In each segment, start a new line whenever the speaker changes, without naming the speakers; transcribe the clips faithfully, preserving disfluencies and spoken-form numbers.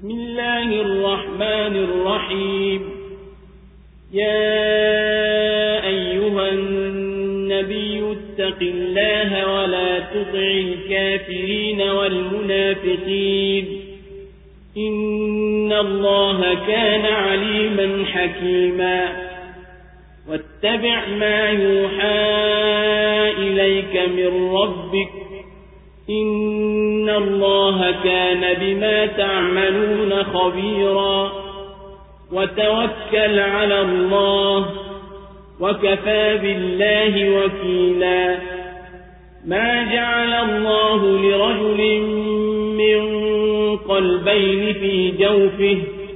بسم الله الرحمن الرحيم. يا أيها النبي اتق الله ولا تطع الكافرين والمنافقين إن الله كان عليما حكيما. واتبع ما يوحى إليك من ربك إن الله كان بما تعملون خبيرا. وتوكل على الله وكفى بالله وكيلا. ما جعل الله لرجل من قلبين في جوفه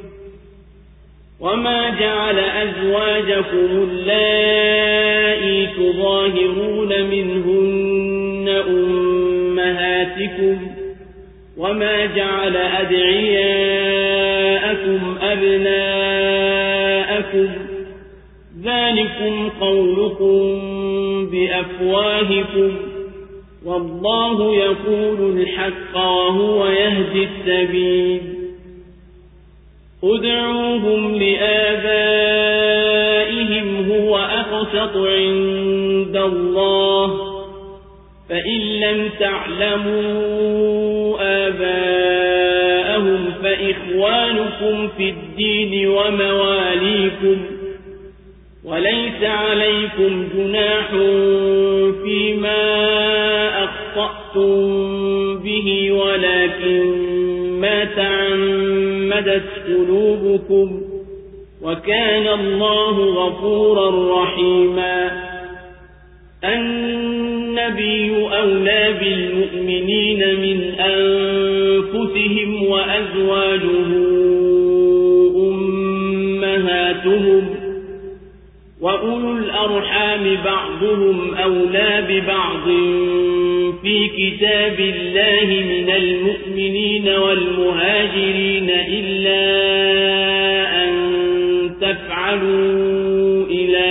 وما جعل أزواجكم اللائي تظاهرون منهن أمهاتكم وما جعل أدعياءكم أبناءكم ذلكم قولكم بأفواهكم والله يقول الحق وهو يهدي السبيل. ادعوهم لآبائهم هو أقسط عند الله فإن لم تعلموا آباءهم فإخوانكم في الدين ومواليكم وليس عليكم جناح فيما أخطأتم به ولكن ما تعمدت قلوبكم وكان الله غفورا رحيما. النبي أولى بالمؤمنين من أنفسهم وأزواجه أمهاتهم وأولو الأرحام بعضهم أولى ببعض في كتاب الله من المؤمنين والمهاجرين إلا أن تفعلوا إلى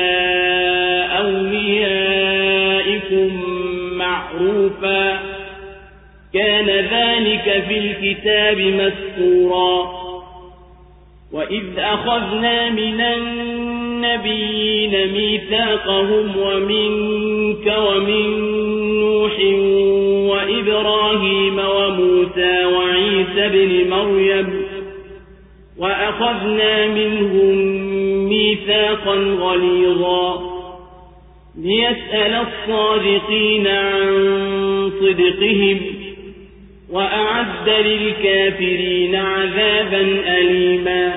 أوليائكم معروفا كان ذلك في الكتاب مسطورا. وإذ أخذنا من النبيين ميثاقهم ومنك ومن نوح وإبراهيم وموسى وعيسى بن مريم وأخذنا منهم ميثاقا غليظا ليسأل الصادقين عن صدقهم وأعد للكافرين عذابا أليما.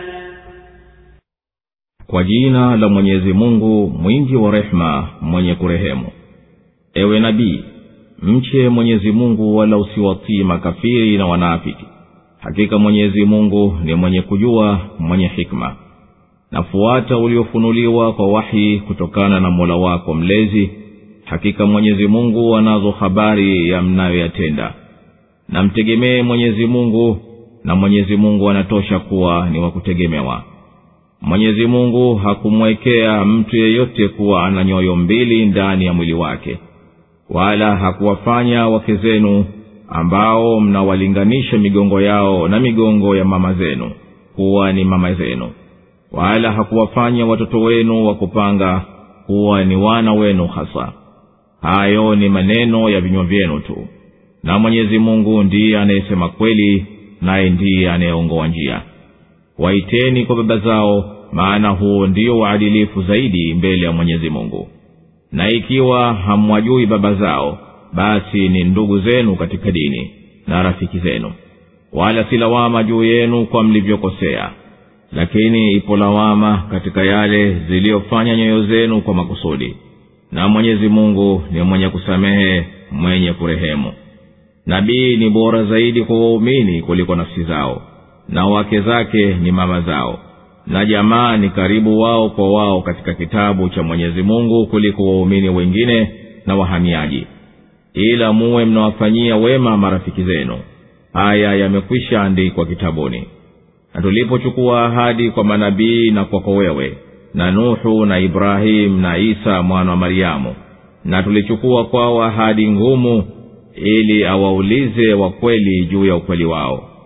Kwa jina la Mwenyezi Mungu mwingi wa rehema mwenye kurehemu. Ewe nabii, mche Mwenyezi Mungu wala usiwatii makafiri na wanafiki. Hakika Mwenyezi Mungu ni mwenye kujua, mwenye hikma. Nafuata uliofunuliwa kwa wahi kutokana na Mola wako mlezi. Hakika Mwenyezi Mungu anazo habari ya mnayoyatenda. Na mtegemee Mwenyezi Mungu, na Mwenyezi Mungu anatosha kuwa ni wa kutegemewa. Mwenyezi Mungu hakumwekea mtu yeyote kuwa ana nyoyo mbili ndani ya mwili wake, wala hakuwafanya wake zenu ambao mnawalinganisha migongo yao na migongo ya mama zenu kuwa ni mama zenu, wala hakuwafanya watoto wenu wa kupanga kuwa ni wana wenu hasa. Hayo ni maneno ya vinywa vyenu tu, na Mwenyezi Mungu ndiye anayesema kweli, naye ndiye anayeongoa njia. Waiteni kwa baba zao, maana huo ndio uadilifu zaidi mbele ya Mwenyezi Mungu. Na ikiwa hamwajui baba zao, basi ni ndugu zenu katika dini na rafiki zenu, wala si lawama juu yenu kwa mlivyokosea, lakini ipo lawama katika yale ziliyofanya nyoyo zenu kwa makusudi, na Mwenyezi Mungu ni mwenye kusamehe, mwenye kurehemu. Nabii ni bora zaidi kwa waumini kuliko nafsi zao, na wake zake ni mama zao, na jamaa ni karibu wao kwa wao katika kitabu cha Mwenyezi Mungu kuliko waumini wengine na wahamiaji, ila muwe mnawafanyia wema marafiki zenu. Haya yamekwisha andikwa kitabuni. Na tulipochukua ahadi kwa manabii na kwako wewe na Nuhu na Ibrahim na Isa mwana wa Maryamu, na tulichukua kwao ahadi ngumu ili awaulize wa kweli juu ya ukweli wao.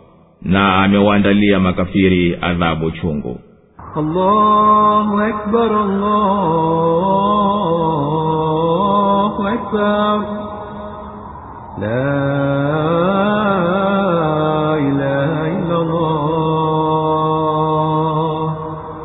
na amewaandalia makafiri adhabu chungu.
Allahu akbar, Allahu akbar, la ilaha illa Allah.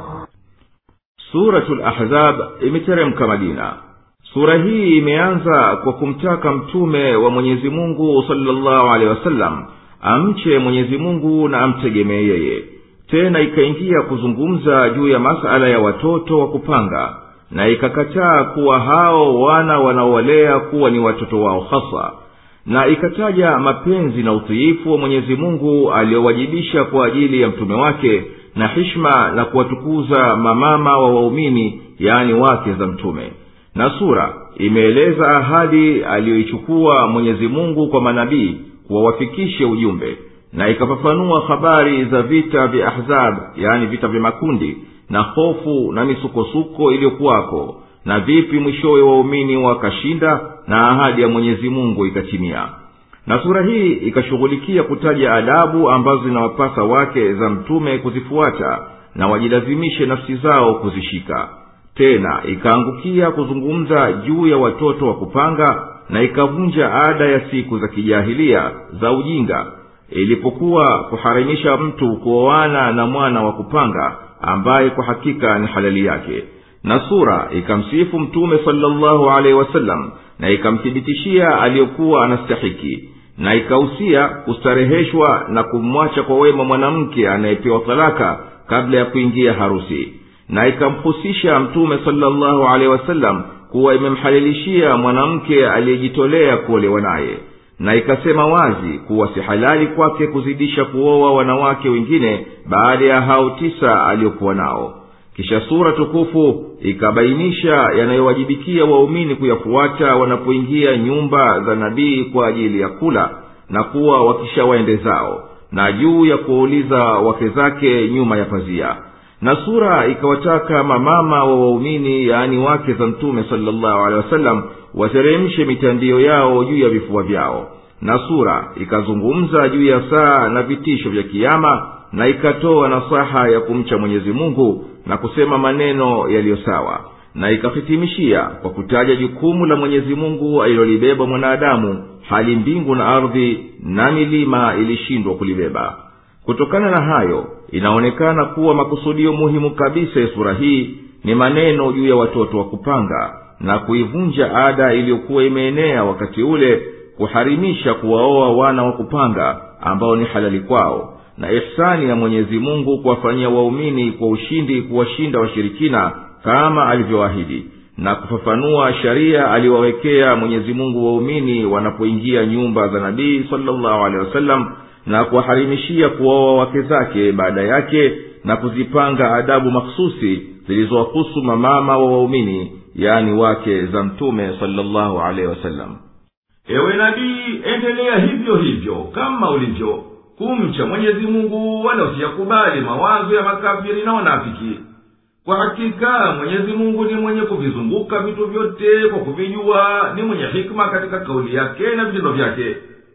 Suratul Ahzab imeteremka Madina. Sura hii imeanza kwa kumtaka mtume wa Mwenyezi Mungu sallallahu alaihi wasallam amche Mwenyezi Mungu na amtegemee yeye. Tena ikaingia kuzungumza juu ya masala ya watoto wa kupanga, na ikakataa kuwa hao wana wanaowalea kuwa ni watoto wao hasa, na ikataja mapenzi na utiifu wa Mwenyezi Mungu aliyowajibisha kwa ajili ya mtume wake, na heshima na kuwatukuza mamama wa waumini, yani wake za mtume. Na sura imeeleza ahadi aliyoichukua Mwenyezi Mungu kwa manabii kuwawafikishe ujumbe, na ikafafanua habari za vita vya Ahzab, yani vita vya makundi, na hofu na misukosuko iliyokuwako, na vipi mwishowe waumini wakashinda na ahadi ya Mwenyezi Mungu ikatimia. Na sura hii ikashughulikia kutaja adabu ambazo zinawapasa wake za mtume kuzifuata na wajilazimishe nafsi zao kuzishika. Tena ikaangukia kuzungumza juu ya watoto wa kupanga, na ikavunja ada ya siku za kijahilia za ujinga ilipokuwa kuharimisha mtu kuoana na mwana wa kupanga ambaye kwa hakika ni halali yake. Na sura ikamsifu mtume sallallahu alaihi wasallam na ikamthibitishia aliyokuwa anastahiki, na ikahusia kustareheshwa na kumwacha kwa wema mwanamke anayepewa talaka kabla ya kuingia harusi, na ikamhusisha mtume sallallahu alaihi wasallam kuwa imemhalilishia mwanamke aliyejitolea kuolewa naye, na ikasema wazi kuwa si halali kwake kuzidisha kuoa wanawake wengine baada ya hao tisa aliokuwa nao. Kisha sura tukufu ikabainisha yanayowajibikia waumini kuyafuata wanapoingia nyumba za nabii kwa ajili ya kula na kuwa wakishawaende zao, na juu ya kuuliza wake zake nyuma ya pazia. Na sura ikawataka mamama wa waumini, yaani wake za mtume sallallahu alaihi wasallam, wateremshe mitandio yao juu ya vifua vyao. Na sura ikazungumza juu ya saa na vitisho vya kiyama, na ikatoa nasaha ya kumcha Mwenyezi Mungu na kusema maneno yaliyo sawa, na ikahitimishia kwa kutaja jukumu la Mwenyezi Mungu alilolibeba mwanadamu hali mbingu na ardhi na milima ilishindwa kulibeba. Kutokana na hayo, inaonekana kuwa makusudio muhimu kabisa ya sura hii ni maneno juu ya watoto wa kupanga, na kuivunja ada iliyokuwa imeenea wakati ule kuharimisha kuwaoa wana wa kupanga ambao ni halali kwao, na ihsani ya Mwenyezi Mungu kuwafanyia waumini kwa ushindi kuwashinda washirikina kama alivyoahidi, na kufafanua sharia aliwawekea Mwenyezi Mungu waumini wanapoingia nyumba za nabii sallallahu alaihi wasallam, na kuwaharimishia kuoa wake zake baada yake, na kuzipanga adabu mahsusi zilizowahusu mamama wa waumini, yani wake za mtume sallallahu alaihi wasallam.
Ewe nabii, endelea hivyo hivyo kama ulivyo kumcha Mwenyezi Mungu, wala usiyakubali mawazo ya makafiri na wanafiki. Kwa hakika Mwenyezi Mungu ni mwenye kuvizunguka vitu vyote kwa kuvijua, ni mwenye hikma katika kauli yake na vitendo vyake.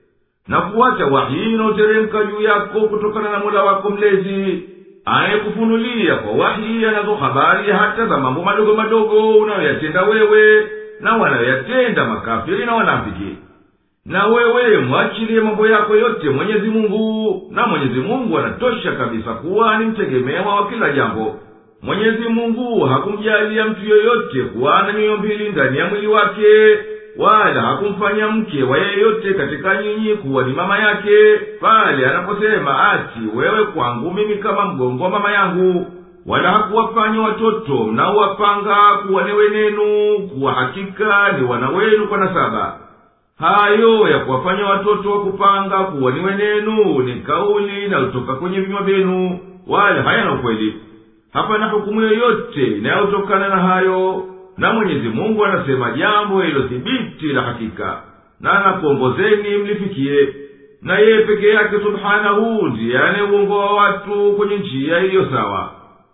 Na kuacha wahi unaoteremka juu yako kutokana na Mola wako mlezi, anayekufunulia kwa wahi anazo habari hata za mambo madogo madogo unayoyatenda wewe na wanayoyatenda makafiri na wanafiki. Na wewe mwachilie mambo yako yote Mwenyezi Mungu, na Mwenyezi Mungu anatosha kabisa kuwa ni mtegemewa wa kila jambo. Mwenyezi Mungu hakumjalia mtu yoyote kuwa na mioyo mbili ndani ya mwili wake, wala hakumfanya mke wa yeyote katika nyinyi kuwa ni mama yake, pale anaposema ati wewe kwangu mimi kama mgongo wa mama yangu, wala hakuwafanya watoto mnaowapanga kuwa ni wenenu, kuwa hakika ni wana wenu kwa nasaba. Hayo ya kuwafanya watoto wa kupanga kuwa ni wenenu ni kauli na utoka kwenye vinywa vyenu, wala hayana ukweli. Hapana hukumu yoyote inayotokana na hayo, na Mwenyezi Mungu anasema jambo hilo thibiti la hakika, na anakuongozeni mlifikie. Na yeye peke yake subhanahu ndiye anayeongoa watu kwenye njia iliyo sawa.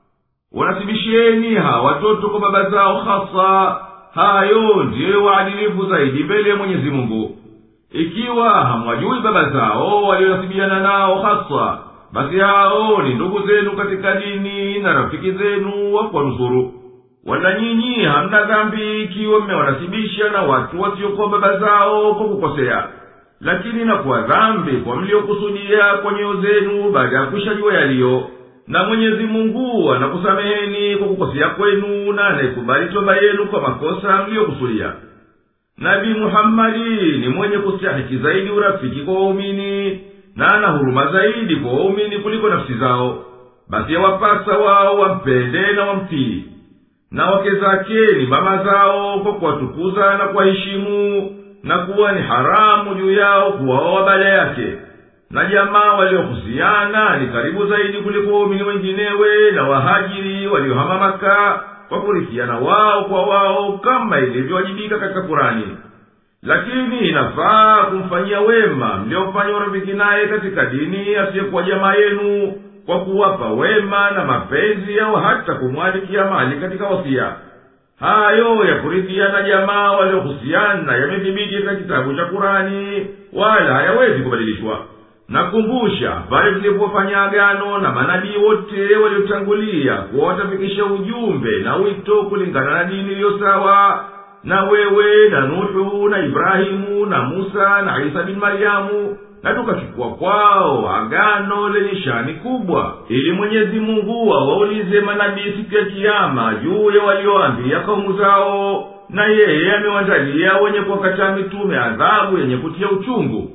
Wanasibishieni hawa watoto kwa baba zao hasa, hayo ndiyo waadilifu zaidi mbele ya Mwenyezi Mungu. Ikiwa hamwajui baba zao walionasibiana nao hasa, basi hao ni ndugu zenu katika dini na rafiki zenu wa kuwanusuru. Wala nyinyi hamna dhambi ikiwa mmewanasibisha na watu wasiokuwa baba zao kwa kukosea, lakini inakuwa dhambi kwa mliokusudia kwa nyoyo zenu baada ya kushajua yaliyo. Na Mwenyezi Mungu anakusameheni kwa kukosea kwenu na anaikubali toba yenu kwa makosa mliokusudia. Nabii Muhammadi ni mwenye kustahiki zaidi urafiki kwa waumini na ana huruma zaidi kwa waumini kuliko nafsi zao. Basi yawapasa wao wampende na wamtii. Na wake zake ni mama zao kwa kuwatukuza na kuwaheshimu, na kuwa ni haramu juu yao kuwaoa baada yake. Na jamaa waliohusiana ni karibu zaidi kuliko waumini wenginewe na wahajiri waliohama Maka kwa kurithiana wao kwa wao kama ilivyowajibika katika Kurani. Lakini inafaa kumfanyia wema mliofanya urafiki naye katika dini asiyekuwa jamaa yenu kwa kuwapa wema na mapenzi au hata kumwalikia mali katika wasia. Hayo ya kurithiana jamaa waliohusiana yamethibiti katika kitabu cha Kurani, wala hayawezi kubadilishwa. Nakumbusha pale tulipofanya agano na manabii wote waliotangulia kuwa watafikisha ujumbe na wito kulingana na dini iliyo sawa, na wewe na Nuhu na Ibrahimu na Musa na Isa bin Maryamu, na tukachukua kwao agano lenye shani kubwa, ili Mwenyezi Mungu awaulize manabii siku ya Kiyama juu ya walioambia kaumu zao, na yeye amewaandalia wenye kuwakataa mitume adhabu yenye kutia uchungu.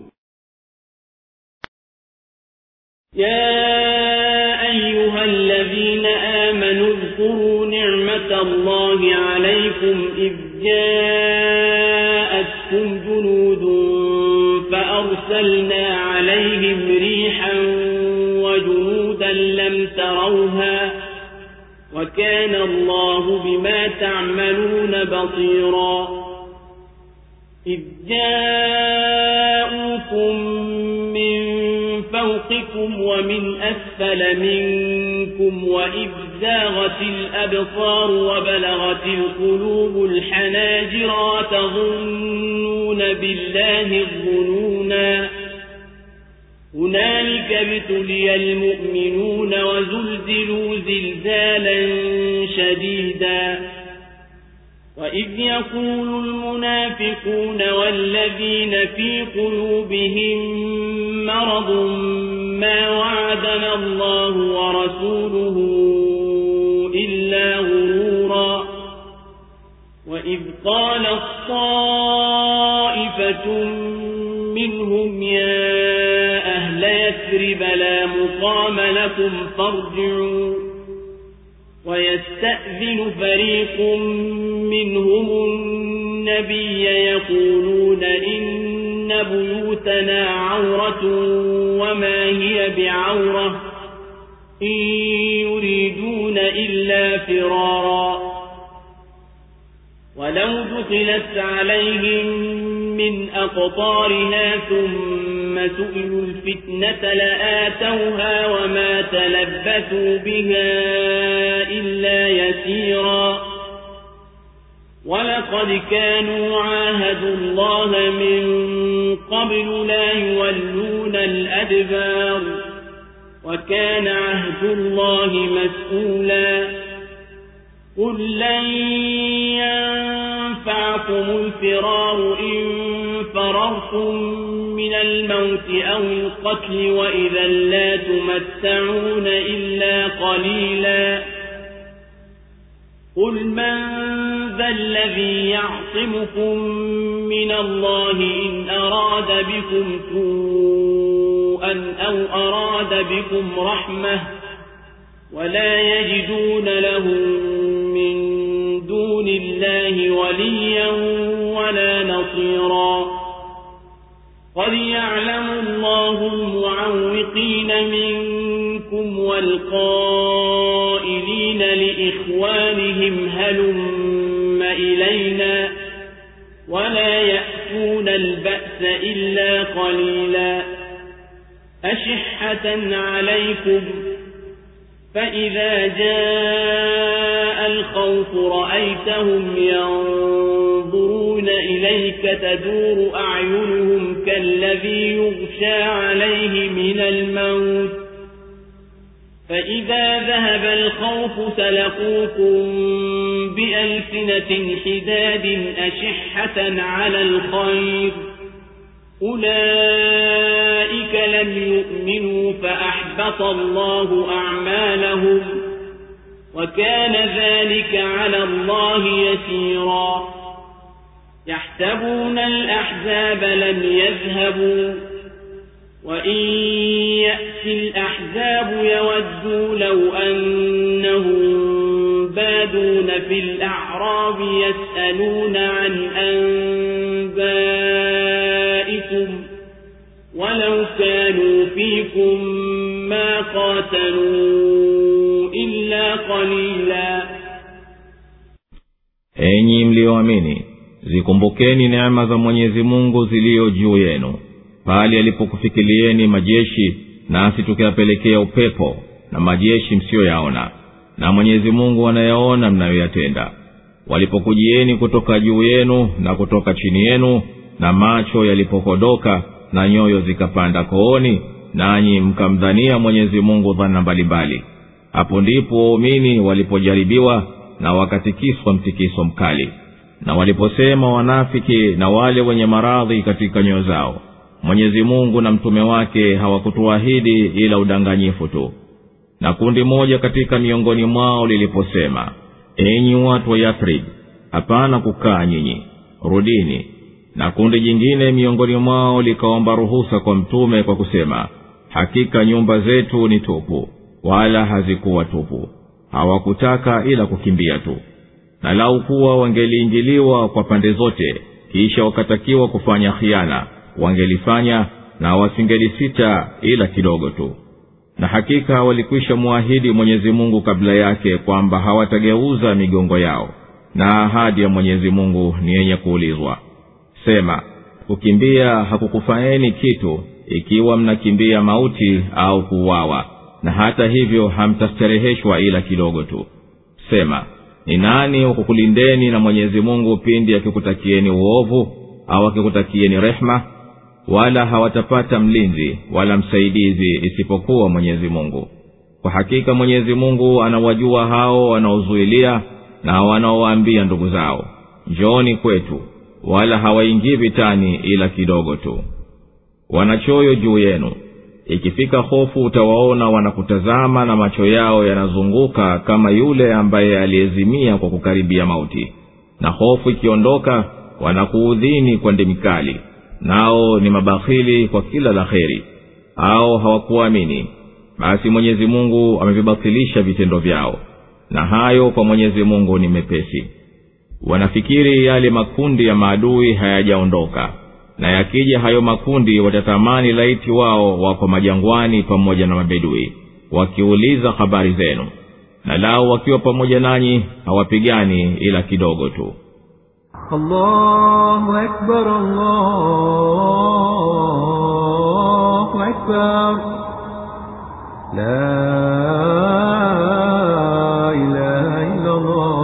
يا أيها الذين آمنوا اذكروا نعمة الله عليكم إذ جاءتكم جنود فأرسلنا عليهم ريحا وجنودا لم تروها وكان الله بما تعملون بصيرا. إذ جاءوكم من فوقكم ومن أسفل منكم وإذ زاغت الأبصار وبلغت القلوب الحناجر تظنون بالله الظنونا. هنالك ابتلي المؤمنون وزلزلوا زلزالا شديدا. وإذ يقول المنافقون والذين في قلوبهم مرض ما وعدنا الله ورسوله إلا غرورا. وإذ قال الطائفة منهم يا أهل يثرب لا مقام لكم فارجعوا. ويستأذن فريق منهم النبي يقولون إن بيوتنا عورة وما هي بعورة إن يريدون إلا فرارا. ولو دخلت عليهم من أقطارها ثم سئلوا الفتنة لآتوها وما تلبثوا بها إلا يسيرا. ولقد كانوا عاهدوا الله من قبل لا يولون الأدبار وكان عهد الله مسؤولا. قل لن ينفعكم الفرار إن فررتم من الموت أو القتل وإذا لا تمتعون إلا قليلا. قل من ذا الذي يعصمكم من الله إن أراد بكم سوءا أو أراد بكم رحمة ولا يجدون له من دون الله وليا ولا نصيرا. قد يعلم الله المعوقين منكم والقائلين لإخوانهم هلم إلينا ولا يأتون البأس إلا قليلا. أشحة عليكم فإذا جاء الخوف رأيتهم ينظرون إليك تدور أعينهم كالذي يغشى عليه من الموت فإذا ذهب الخوف سلقوكم بألسنة حداد أشحة على الخير أولئك لم يؤمنوا فأحبط الله أعمالهم وكان ذلك على الله يسيرا يحسبون الأحزاب لم يذهبوا وإن يأتي الأحزاب يودوا لو أنهم بادون في الأعراب يسألون عن أنبائكم ولو كانوا فيكم ما قاتلوا إلا قليلا.
Enyi mlioamini, zikumbukeni neema za Mwenyezi Mungu zilio juu yenu pale alipokufikilieni majeshi nasi tukayapelekea upepo na majeshi msiyoyaona, na Mwenyezi Mungu anayaona mnayoyatenda. Walipokujieni kutoka juu yenu na kutoka chini yenu, na macho yalipokodoka na nyoyo zikapanda kooni, nanyi mkamdhania Mwenyezi Mungu dhana mbalimbali, hapo ndipo waumini walipojaribiwa na wakatikiswa mtikiso mkali. Na waliposema wanafiki na wale wenye maradhi katika nyoyo zao, Mwenyezi Mungu na mtume wake hawakutuahidi ila udanganyifu tu. Na kundi moja katika miongoni mwao liliposema, enyi watu wa Yathrib, hapana kukaa nyinyi, rudini. Na kundi jingine miongoni mwao likaomba ruhusa kwa mtume kwa kusema, hakika nyumba zetu ni tupu, wala hazikuwa tupu. Hawakutaka ila kukimbia tu. Na lau kuwa wangeliingiliwa kwa pande zote kisha wakatakiwa kufanya khiana, wangelifanya na wasingelisita ila kidogo tu. Na hakika walikwisha muahidi Mwenyezi Mungu kabla yake kwamba hawatageuza migongo yao, na ahadi ya Mwenyezi Mungu ni yenye kuulizwa. Sema, kukimbia hakukufaeni kitu ikiwa mnakimbia mauti au kuuawa, na hata hivyo hamtastareheshwa ila kidogo tu. Sema, ni nani ukukulindeni na Mwenyezi Mungu pindi akikutakieni uovu au akikutakieni rehma? Wala hawatapata mlinzi wala msaidizi isipokuwa Mwenyezi Mungu. Kwa hakika Mwenyezi Mungu anawajua hao wanaozuilia na wanaowaambia ndugu zao, njooni kwetu, wala hawaingii vitani ila kidogo tu. Wanachoyo juu yenu, ikifika hofu utawaona wanakutazama na macho yao yanazunguka kama yule ambaye aliezimia kwa kukaribia mauti. Na hofu ikiondoka wanakuudhini kwa ndimi kali, nao ni mabakhili kwa kila la kheri, au hawakuamini. Basi Mwenyezi Mungu amevibatilisha vitendo vyao, na hayo kwa Mwenyezi Mungu ni mepesi. Wanafikiri yale makundi ya maadui hayajaondoka, na yakija hayo makundi watatamani laiti wao wako majangwani pamoja na mabedui, wakiuliza habari zenu. Na lao wakiwa pamoja nanyi hawapigani ila kidogo tu.
Allahu Akbar, Allahu Akbar, la ilaha illa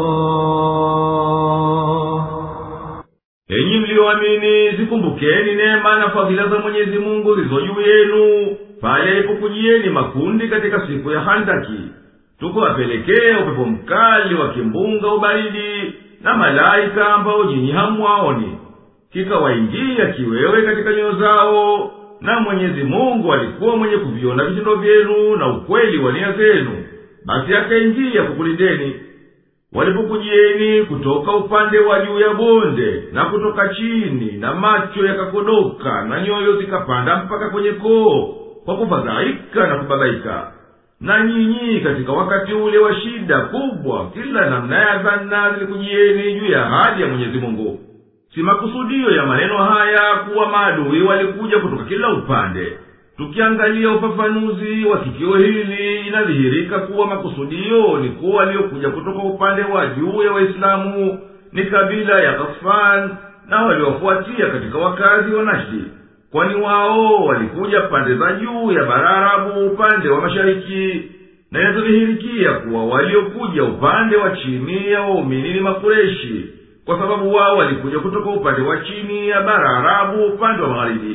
Allah.
Enyi mlioamini, zikumbukeni neema na fadhila za Mwenyezi Mungu zilizo juu yenu pale alipokujieni makundi katika siku ya Handaki, tukawapelekea upepo mkali wa kimbunga ubaridi na malaika ambao nyinyi hamwaoni, kikawaingia kiwewe katika nyoyo zao. Na Mwenyezi Mungu alikuwa mwenye kuviona vitendo vyenu na ukweli wa nia zenu, basi akaingia kukulindeni. Walipokujieni kutoka upande wa juu ya bonde na kutoka chini, na macho yakakodoka na nyoyo zikapanda mpaka kwenye koo kwa kufadhaika na kubabaika. Na nyinyi katika wakati ule wa shida kubwa, kila namna ya dhana zilikujieni juu ya ahadi ya Mwenyezi Mungu. Si makusudio ya maneno haya kuwa maadui walikuja kutoka kila upande. Tukiangalia ufafanuzi wa tukio hili, inadhihirika kuwa makusudio ni kuwa waliokuja kutoka upande wa juu ya Waislamu ni kabila ya Ghatfan na waliofuatia katika wakazi wa Nashdi, kwani wao walikuja pande za juu ya bara Arabu upande wa mashariki. Na inadhihirikia kuwa waliokuja upande wa chini ya waumini ni Makureshi, kwa sababu wao walikuja kutoka upande wa chini ya bara Arabu upande wa magharibi.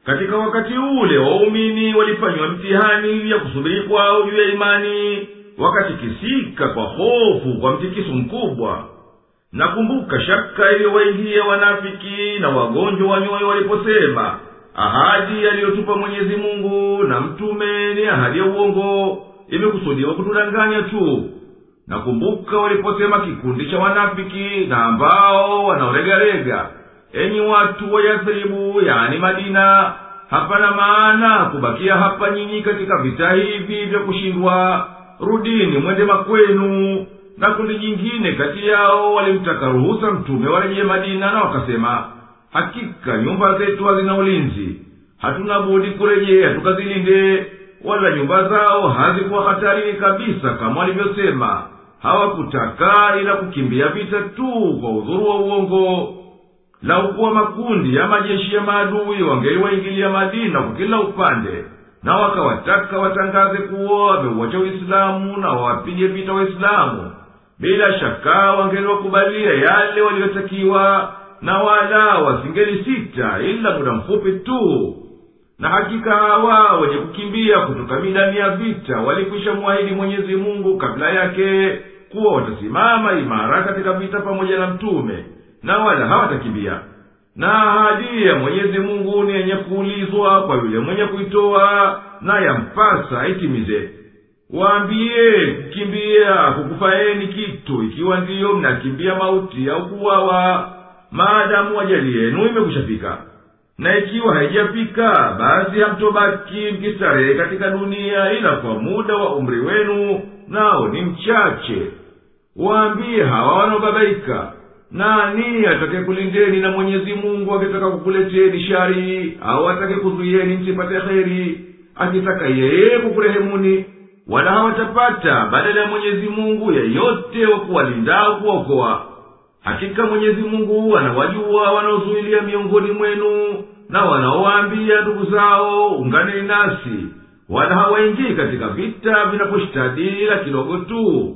katika wakati ule waumini walifanywa mtihani ya kusubiri kwao juu ya imani, wakatikisika kwa hofu kwa mtikiso mkubwa. Nakumbuka shaka iliyowaingia wanafiki na wagonjwa wa nyoyo waliposema, ahadi aliyotupa Mwenyezi Mungu na mtume ni ahadi ya uongo, imekusudiwa kutudanganya tu. Nakumbuka waliposema kikundi cha wanafiki na ambao wanaoregarega, enyi watu wa Yathribu, yani Madina, hapana maana kubakia hapa nyinyi katika vita hivi vya kushindwa, rudini mwende makwenu. Na kundi jingine kati yao walimtaka ruhusa mtume warejee Madina, na wakasema, hakika nyumba zetu hazina ulinzi, hatuna budi kurejea tukazilinde. Wala nyumba zao hazikuwa hatarini kabisa kama walivyosema. Hawakutaka ila kukimbia vita tu kwa udhuru wa uongo. Lau kuwa makundi ya majeshi ya maadui wangeliwaingilia Madina kwa kila upande, na wakawataka watangaze kuwa wameuacha Uislamu na wawapige vita Waislamu, bila shaka wangeliwakubalia yale waliotakiwa, na wala wasingelisita ila muda mfupi tu. Na hakika hawa wenye kukimbia kutoka midani ya vita walikwisha muahidi Mwenyezi Mungu kabla yake kuwa watasimama imara katika vita pamoja na mtume, na wala hawatakimbia. Na ahadi ya Mwenyezi Mungu ni yenye kuulizwa kwa yule mwenye kuitoa, na yampasa aitimize. Waambie, kukimbia kukufaeni kitu ikiwa ndiyo mnakimbia mauti au kuwawa, maadamu ajali yenu imekushafika. Na ikiwa haijafika, basi hamtobaki mkistarehe katika dunia ila kwa muda wa umri wenu, nao ni mchache. Waambie hawa wanaobabaika, nani atake kulindeni na Mwenyezi Mungu akitaka kukuleteni shari, au atake kuzuieni msipate kheri, akitaka yeye kukurehemuni? Wala hawatapata badala ya Mwenyezi Mungu yeyote wa kuwalinda au kuokoa. Hakika Mwenyezi Mungu anawajua wanaozuilia miongoni mwenu, na wanaowaambia ndugu zao, unganeni nasi, wala hawaingii katika vita vinaposhtadi ila kidogo tu.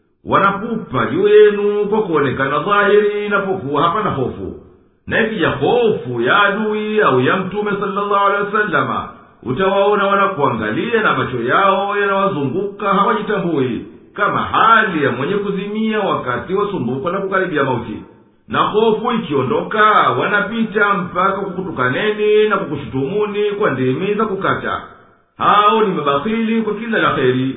Wanapupa juu yenu kwa kuonekana dhahiri inapokuwa hapana hofu. Na ikija hofu ya adui au ya mtume sallallahu alaihi wasallama, utawaona wanakuangalia na macho yao yanawazunguka, hawajitambui, kama hali ya mwenye kuzimia wakati wasumbuka na kukaribia mauti. Na hofu ikiondoka, wanapita mpaka kukutukaneni na kukushutumuni kwa ndimi za kukata. Hao ni mabakhili kwa kila la kheri.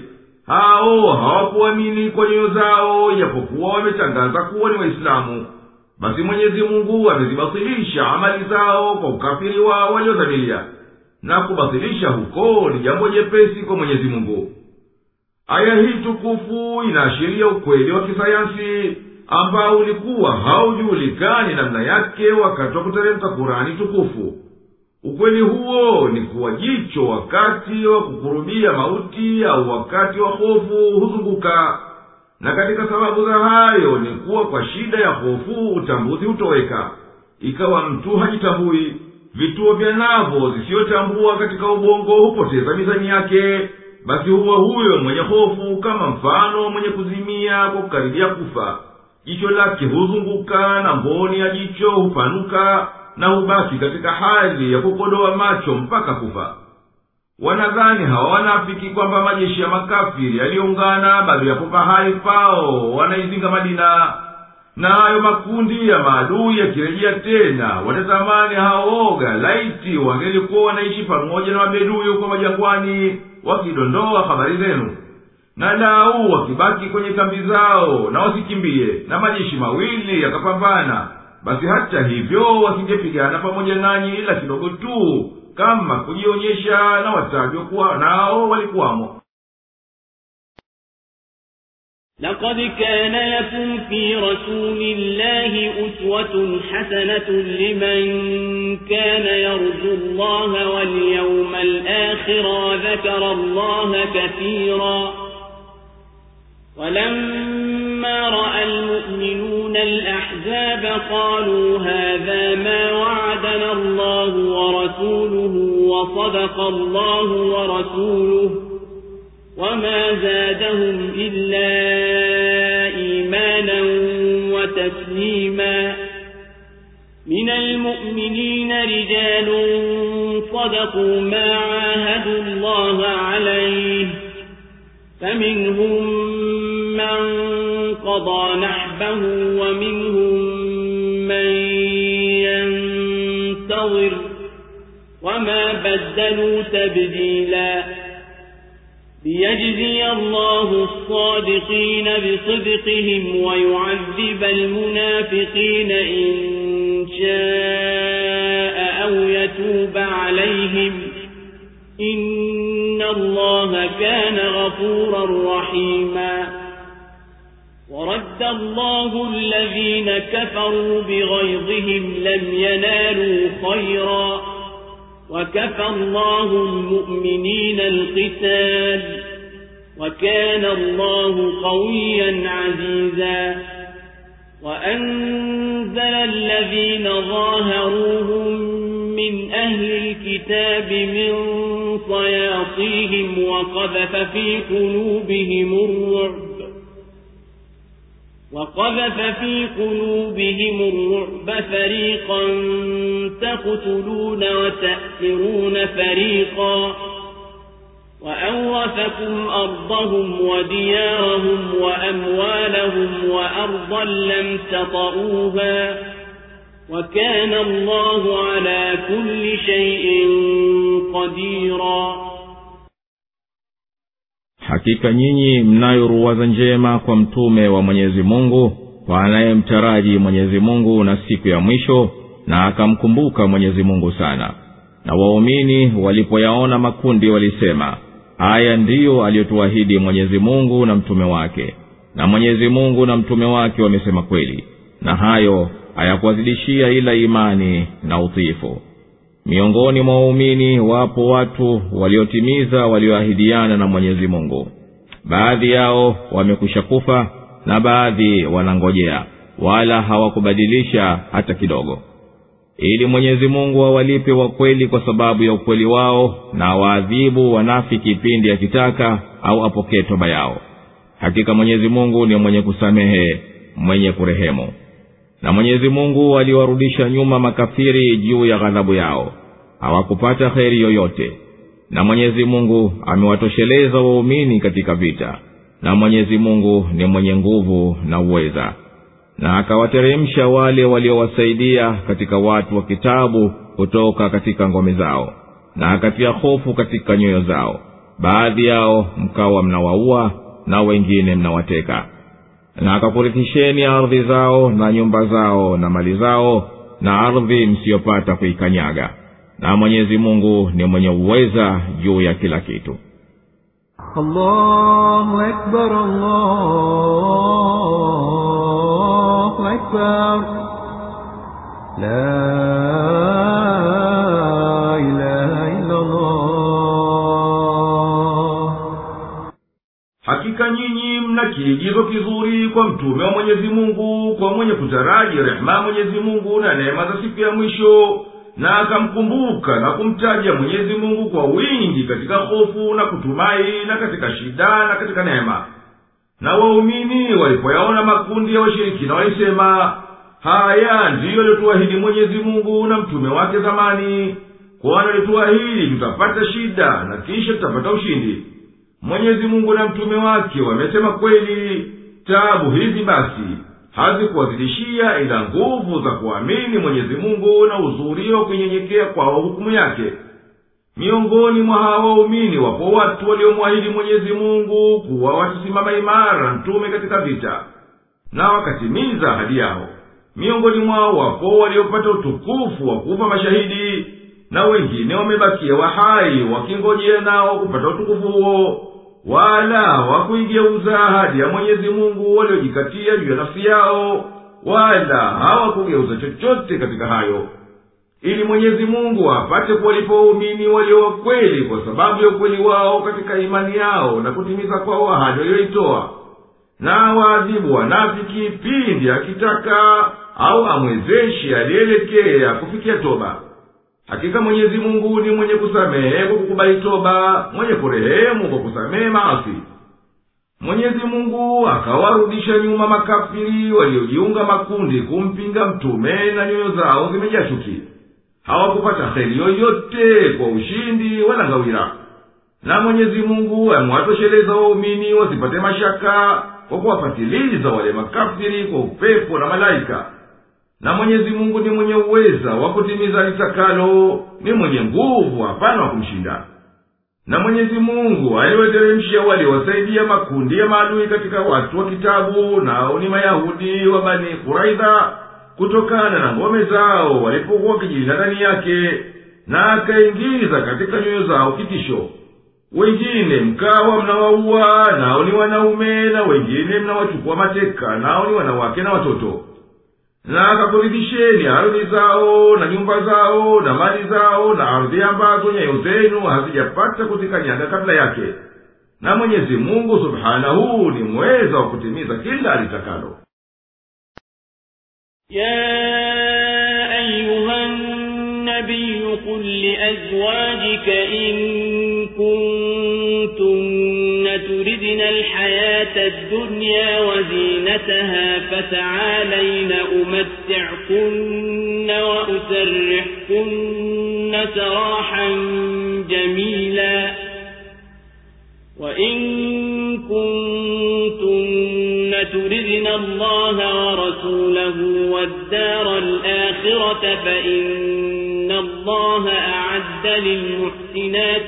Hao hawakuamini kwa nyoyo zao, japokuwa wametangaza kuwa ni Waislamu. Basi Mwenyezi Mungu amezibatilisha amali zao kwa ukafiri wao waliodhamiria, na kubatilisha huko ni jambo jepesi kwa Mwenyezi Mungu. Aya hii tukufu inaashiria ukweli wa kisayansi ambao ulikuwa haujulikani namna yake wakati wa kuteremka Kurani tukufu. Ukweli huo ni kuwa jicho wakati wa kukurubia mauti au wakati wa hofu huzunguka. Na katika sababu za hayo ni kuwa kwa shida ya hofu utambuzi hutoweka, ikawa mtu hajitambui. Vituo vya navo zisiyotambua katika ubongo hupoteza mizani yake. Basi huwa huyo mwenye hofu kama mfano mwenye kuzimia kwa kukaribia kufa. Jicho lake huzunguka na mboni ya jicho hupanuka, na hubaki katika hali ya kukodoa macho mpaka kufa. Wanadhani hawa wanafiki kwamba majeshi ya makafiri yaliyoungana bado yapo pahali pao wanaizinga Madina. Na hayo makundi ya maadui yakirejea tena, watatamani haoga laiti wangelikuwa wanaishi pamoja na mabedui huko majangwani, wakidondoa habari zenu. Na lau wakibaki kwenye kambi zao na wasikimbie, na majeshi mawili yakapambana, basi hata hivyo wasingepigana pamoja nanyi ila kidogo tu, kama kujionyesha na watajwa kuwa nao walikuwamo.
لقد كان لكم في رسول الله أسوة حسنة لمن كان يرجو الله واليوم الآخر وذكر الله كثيرا. ولما رأى المؤمنون الأحزاب قالوا هذا ما وعدنا الله ورسوله وصدق الله ورسوله وما زادهم إلا إيمانا وتسليما. من المؤمنين رجال صدقوا ما عاهدوا الله عليه فمنهم من قضى نحبه ومنهم من ينتظر وما بدلوا تبديلا ليجزي الله الصادقين بصدقهم ويعذب المنافقين إن شاء أو يتوب عليهم إن الله كان غفورا رحيما ورد الله الذين كفروا بغيظهم لم ينالوا خيرا وكفى الله المؤمنين القتال وكان الله قويا عزيزا وأنزل الذين ظاهروهم من أهل الكتاب من صياصيهم وقذف في قلوبهم الرعب وقذف في قلوبهم الرعب فريقا تقتلون وتأسرون فريقا وأورثكم أرضهم وديارهم وأموالهم وأرضا لم تطئوها وكان الله على كل شيء قديرا.
Hakika nyinyi mnayo ruwaza njema kwa mtume wa Mwenyezi Mungu, kwa anayemtaraji Mwenyezi Mungu na siku ya mwisho na akamkumbuka Mwenyezi Mungu sana. Na waumini walipoyaona makundi walisema, haya ndiyo aliyotuahidi Mwenyezi Mungu na mtume wake, na Mwenyezi Mungu na mtume wake wamesema kweli, na hayo hayakuwazidishia ila imani na utiifu. Miongoni mwa waumini wapo watu waliotimiza walioahidiana na Mwenyezi Mungu. Baadhi yao wamekwisha kufa na baadhi wanangojea, wala hawakubadilisha hata kidogo, ili Mwenyezi Mungu awalipe wa kweli kwa sababu ya ukweli wao, na waadhibu wanafiki pindi akitaka au apokee toba yao. Hakika Mwenyezi Mungu ni mwenye kusamehe, mwenye kurehemu. Na Mwenyezi Mungu aliwarudisha nyuma makafiri juu ya ghadhabu yao, hawakupata kheri yoyote. Na Mwenyezi Mungu amewatosheleza waumini katika vita, na Mwenyezi Mungu ni mwenye nguvu na uweza. Na akawateremsha wale waliowasaidia katika watu wa kitabu kutoka katika ngome zao, na akatia hofu katika nyoyo zao. Baadhi yao mkawa mnawaua na wengine mnawateka. Na akakurithisheni ardhi zao na nyumba zao na mali zao, na ardhi msiyopata kuikanyaga. Na Mwenyezi Mungu ni mwenye uweza juu ya kila kitu.
Allahu Akbar, Allahu Akbar, la ilaha illa Allah.
Hakika nyinyi mna kiigizo kizuri kwa mtume wa Mwenyezi Mungu, kwa mwenye kutaraji rehema Mwenyezi Mungu na neema za siku ya mwisho, na akamkumbuka na kumtaja Mwenyezi Mungu kwa wingi katika hofu na kutumai, na katika shida na katika neema. Na waumini walipoyaona makundi ya washirikina walisema, haya ndiyo aliyotuahidi Mwenyezi Mungu na mtume wake zamani, kwani alituahidi tutapata shida na kisha tutapata ushindi. Mwenyezi Mungu na mtume wake wamesema kweli. Taabu hizi basi hazikuwazidishia ila nguvu za kuamini Mwenyezi Mungu na uzuri wa kunyenyekea kwa hukumu yake. Miongoni mwa hawa waumini wapo watu waliomwahidi Mwenyezi Mungu kuwa watasimama imara mtume katika vita, na wakatimiza ahadi yao. Miongoni mwao wapo waliopata utukufu wa kufa mashahidi, na wengine wamebakia wahai wakingojea nao kupata utukufu huo. Wala hawakuigeuza ahadi ya Mwenyezi Mungu waliojikatia juu ya nafsi yao, wala hawakugeuza chochote katika hayo, ili Mwenyezi Mungu apate kuwalipa waumini walio wakweli kwa sababu ya ukweli wao katika imani yao na kutimiza kwao ahadi walioitoa. Na waadhibu wanafiki pindi akitaka, au amwezeshe alielekea kufikia toba. Hakika Mwenyezi Mungu ni mwenye kusamehe kwa kukubali toba, mwenye kurehemu kwa kusamehe maasi. Mwenyezi Mungu akawarudisha nyuma makafiri waliojiunga makundi kumpinga mtume, na nyoyo zao zimejaa chuki. hawakupata kheri yoyote kwa ushindi wala ngawira. Na Mwenyezi Mungu amewatosheleza waumini wasipate mashaka kwa kuwapatiliza wale makafiri kwa upepo na malaika. Na Mwenyezi Mungu ni mwenye uweza wa kutimiza litakalo, ni mwenye nguvu, hapana wa kumshinda. Na Mwenyezi Mungu aliwateremshia wale wasaidia makundi ya maadui katika watu wa kitabu, nao ni Mayahudi wa Bani Quraidha, kutokana na ngome zao walipokuwa kijilinda ndani yake, na akaingiza katika nyoyo zao kitisho. Wengine mkawa mnawaua, nao ni wanaume, na wengine mnawachukua mateka, nao ni wanawake na watoto. Na akakuridhisheni ardhi zao na nyumba zao na mali zao na ardhi ambazo nyayo zenu hazijapata kuzikanyaga kabla yake. Na Mwenyezi Mungu subhanahu ni mweza wa kutimiza kila alitakalo.
يا أيها النبي قل لأزواجك إن كنتن تردن الحياة الدنيا وزينتها فتعالين أمتعكن وأسرحكن سراحا جميلا وإن كنتن تردن الله ورسوله والدار الآخرة فإن الله أعد للمحسنات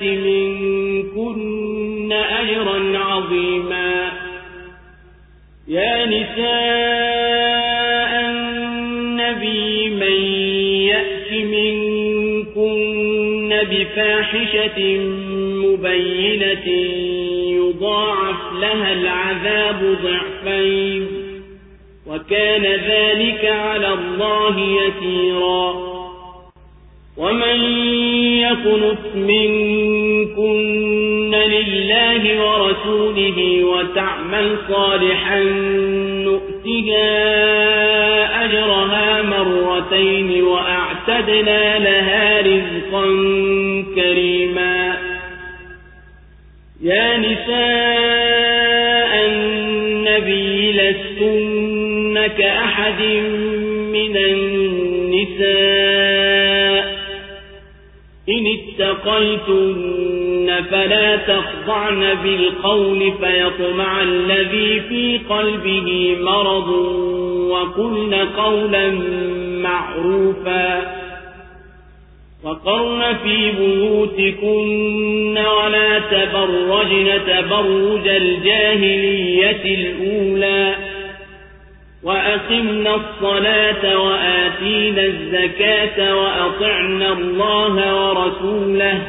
منكن أجرا عظيما. يا نساء النبي من يأت منكن بفاحشة مبينة يضاعف لها العذاب ضعفين وكان ذلك على الله يسيرا. ومن يقنت منكن لله ورسوله وتعمل صالحا نؤتها أجرها مرتين وأعتدنا لها رزقا كريما. يا نساء النبي لستن كأحد من النساء إن اتقيتن فلا تخضعن بالقول فيطمع الذي في قلبه مرض وقلن قولا معروفا. وقرن في بيوتكن ولا تبرجن تبرج الجاهلية الأولى وأقمنا الصلاة وآتينا الزكاة وأطعنا الله ورسوله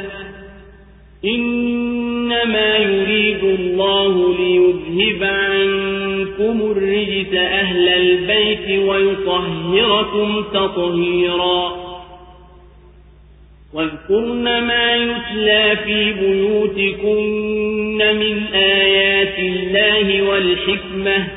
إنما يريد الله ليذهب عنكم الرجس أهل البيت ويطهركم تطهيرا. واذكرن ما يتلى في بيوتكن من آيات الله والحكمة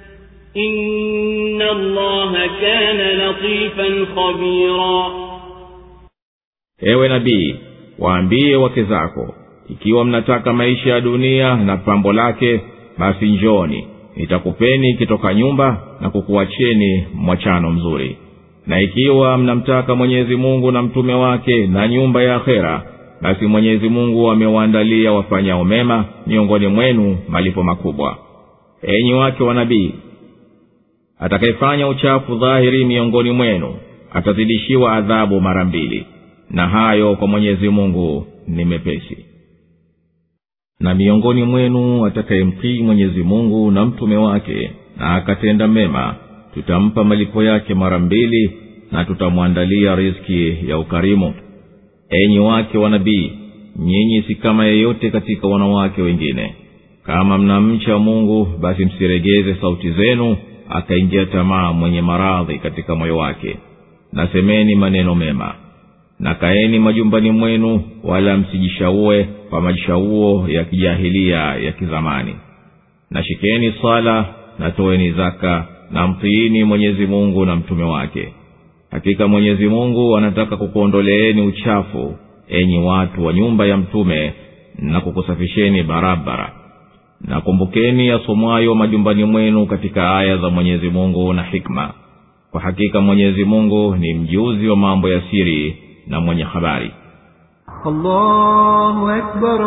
إن الله كان لطيفا خبيرا.
Ewe nabii, waambie wake zako, ikiwa mnataka maisha ya dunia na pambo lake, basi njoni, nitakupeni kitoka nyumba na kukuacheni mwachano mzuri. Na ikiwa mnamtaka Mwenyezi Mungu na mtume wake na nyumba ya akhera, basi Mwenyezi Mungu amewaandalia wafanyao mema miongoni mwenu malipo makubwa. Enyi wake wa nabii, atakayefanya uchafu dhahiri miongoni mwenu atazidishiwa adhabu mara mbili, na hayo kwa Mwenyezi Mungu ni mepesi. Na miongoni mwenu atakayemtii Mwenyezi Mungu na mtume wake na akatenda mema, tutampa malipo yake mara mbili na tutamwandalia riziki ya ukarimu. Enyi wake wa nabii, nyinyi si kama yeyote katika wanawake wengine. Kama mnamcha Mungu, basi msiregeze sauti zenu akaingia tamaa mwenye maradhi katika moyo wake. Na semeni maneno mema. Na kaeni majumbani mwenu, wala msijishaue kwa majishauo ya kijahilia ya kizamani. Na shikeni sala na toeni zaka na mtiini Mwenyezi Mungu na mtume wake. Hakika Mwenyezi Mungu anataka kukuondoleeni uchafu, enyi watu wa nyumba ya mtume, na kukusafisheni barabara. Na kumbukeni yasomwayo majumbani mwenu katika aya za Mwenyezi Mungu na hikma. Kwa hakika Mwenyezi Mungu ni mjuzi wa mambo ya siri, na mwenye habari.
Allahu Akbar,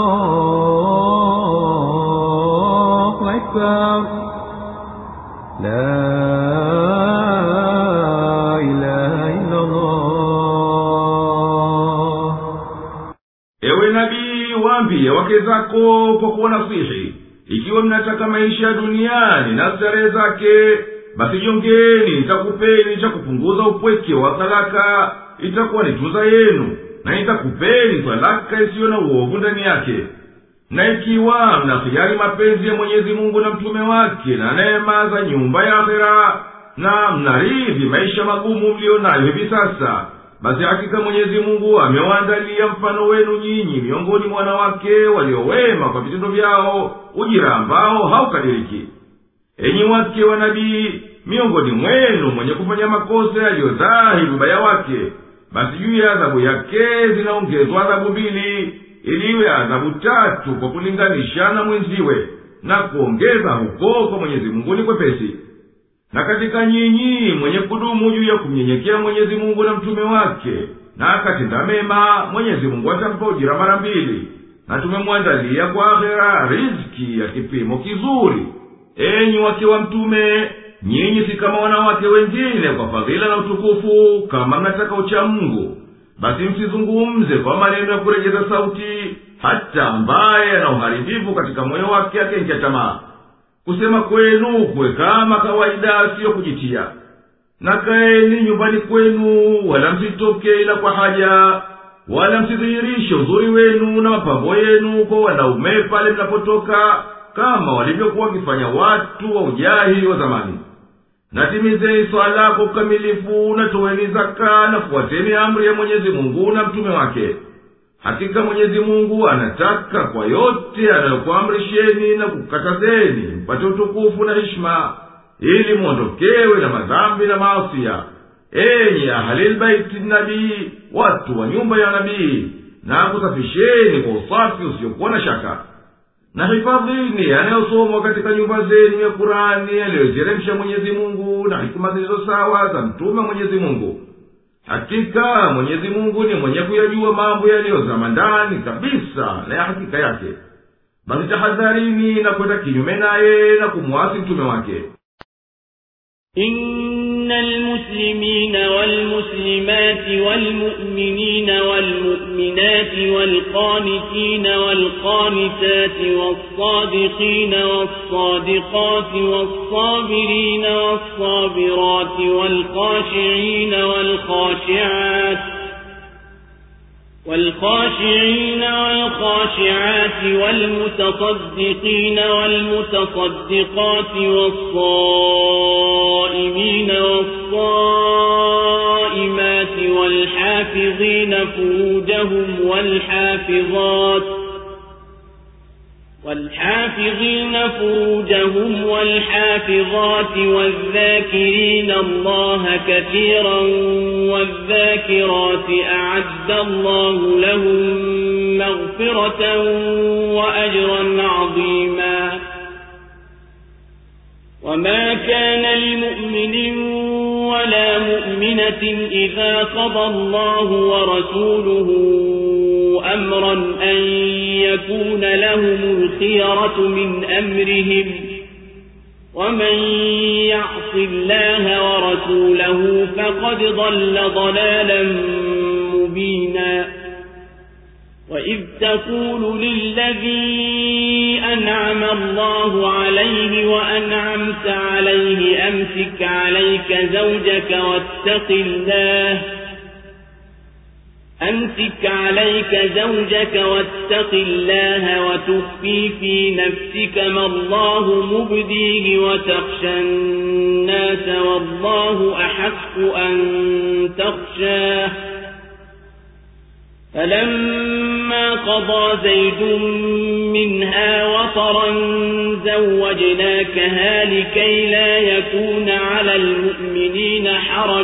Allahu Akbar, la ilaha illa Allah.
Ewe nabii, waambie wake zako kwa kuwanasihi, ikiwa mnataka maisha duniani na starehe zake, basi jongeni nitakupeni cha kupunguza upweke wa talaka, itakuwa ni tuza yenu, na nitakupeni talaka isiyo na uovu ndani yake. Na ikiwa mnakhiyari mapenzi ya Mwenyezi Mungu na mtume wake na neema za nyumba ya akhera, na mnaridhi maisha magumu mlionayo hivi sasa, basi hakika Mwenyezi Mungu amewaandalia mfano wenu nyinyi miongoni mwa wanawake waliowema kwa vitendo vyao, ujira ambao haukadiriki. Enyi wake wa nabii, miongoni mwenu mwenye kufanya makosa yaliyodhahiri ubaya wake, basi juu ya adhabu yake zinaongezwa adhabu mbili, ili iwe adhabu tatu kwa kulinganisha na mwenziwe, na kuongeza huko kwa Mwenyezi Mungu ni kwepesi. Na katika nyinyi mwenye kudumu juu ya kumnyenyekea Mwenyezi Mungu na mtume wake, na akatenda mema, Mwenyezi Mungu atampa ujira mara mbili, na tumemwandalia kwa akhera riziki ya kipimo kizuri. Enyi wake wa mtume, nyinyi si kama wanawake wengine kwa fadhila na utukufu. Kama mnataka ucha Mungu, basi msizungumze kwa maneno ya kurejeza sauti, hata ambaye ana uharibifu katika moyo wake akenja tamaa. Kusema kwenu kuwe kama kawaida, siyo kujitia. Na kaeni nyumbani kwenu, wala msitoke ila kwa haja, wala msidhihirishe uzuri wenu na mapambo yenu kwa wanaume pale mnapotoka, kama walivyokuwa wakifanya watu wa ujahili wa zamani. Na timizeni swala kwa ukamilifu, na toeni zaka, na fuateni amri ya Mwenyezi Mungu na mtume wake. Hakika Mwenyezi Mungu anataka kwa yote anayokuamrisheni na kukatazeni mpate utukufu na heshima, ili muondokewe na madhambi na maasiya. Enyi ahlil baiti nabii, watu wa nyumba ya nabii, na kusafisheni kwa usafi usiokuwa na shaka. Na hifadhini yanayosomwa katika nyumba zenu ya Kurani aliyoiteremsha Mwenyezi Mungu, na hikima zilizo sawa za mtume Mwenyezi Mungu. Hakika Mwenyezi Mungu ni mwenye kuyajua mambo yaliyozama ndani kabisa na ya hakika yake. Basi tahadharini na kwenda kinyume naye na kumwasi mtume wake.
إن المسلمين والمسلمات والمؤمنين والمؤمنات والقانتين والقانتات والصادقين والصادقات والصابرين والصابرات والخاشعين والخاشعات والخاشعين والخاشعات والمتصدقين والمتصدقات والصائمين والصائمات والحافظين فروجهم والحافظات والحافظين فروجهم والحافظات والذاكرين الله كثيرا والذاكرات أعد الله لهم مغفرة وأجرا عظيما. وما كان لمؤمن ولا مؤمنة إذا قضى الله ورسوله أمرا أن يكون لهم الخيرة من أمرهم، ومن يعص الله ورسوله فقد ضل ضلالا مبينا. وإذ تقول للذي أنعم الله عليه وأنعمت عليه أمسك عليك زوجك واتق الله أمسك عليك زوجك واتق الله وتخفي في نفسك ما الله مبديه وتخشى الناس والله أحق أن تخشاه. فلما قضى زيد منها وطرا زوجناكها لكي لا يكون على المؤمنين حرج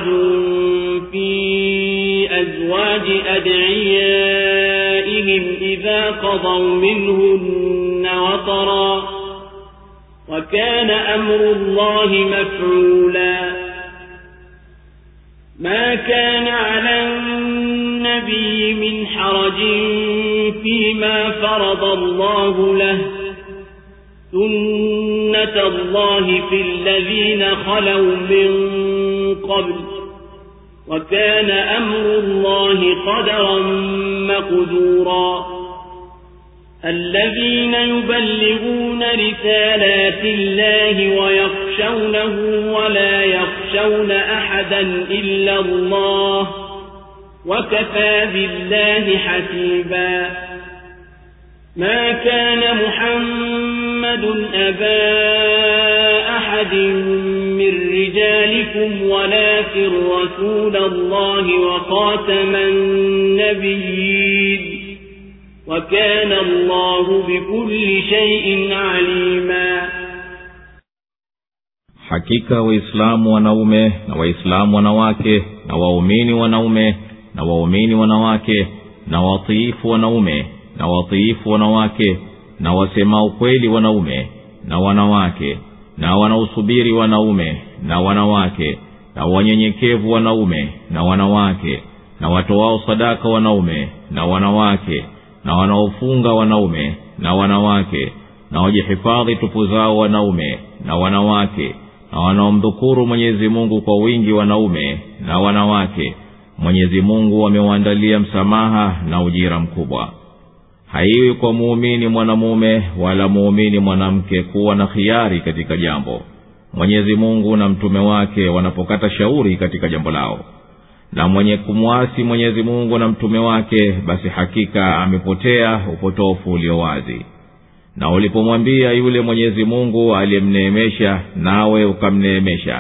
في أزواج أدعيائهم إذا قضوا منهن وطرا، وكان أمر الله مفعولا. ما كان على النبي من حرج فيما فرض الله له سنة الله في الذين خلوا من قبل وكان أمر الله قدرا مقدورا الذين يبلغون رسالات الله ويخشونه ولا يخشون أحدا إلا الله وكفى بالله حسيبا ما كان محمد أبا أحد من رجالكم ولكن رسول الله وخاتم النبيين وكان الله بكل شيء عليما.
Hakika waislamu wanaume na waislamu wanawake na waumini wanaume na waumini wanawake na watiifu wanaume na watiifu wanawake na wasema ukweli wanaume na wanawake na wanaosubiri wanaume na wanawake na wanyenyekevu wanaume na wanawake na watoao sadaka wanaume na wanawake na wanaofunga wanaume na wanawake na wajihifadhi tupu zao wanaume na wanawake na wanaomdhukuru Mwenyezi Mungu kwa wingi wanaume na wanawake, Mwenyezi Mungu amewaandalia msamaha na ujira mkubwa. Haiwi kwa muumini mwanamume wala muumini mwanamke kuwa na khiari katika jambo Mwenyezi Mungu na mtume wake wanapokata shauri katika jambo lao. Na mwenye kumwasi Mwenyezi Mungu na mtume wake basi hakika amepotea upotofu ulio wazi. Na ulipomwambia yule Mwenyezi Mungu aliyemneemesha nawe ukamneemesha,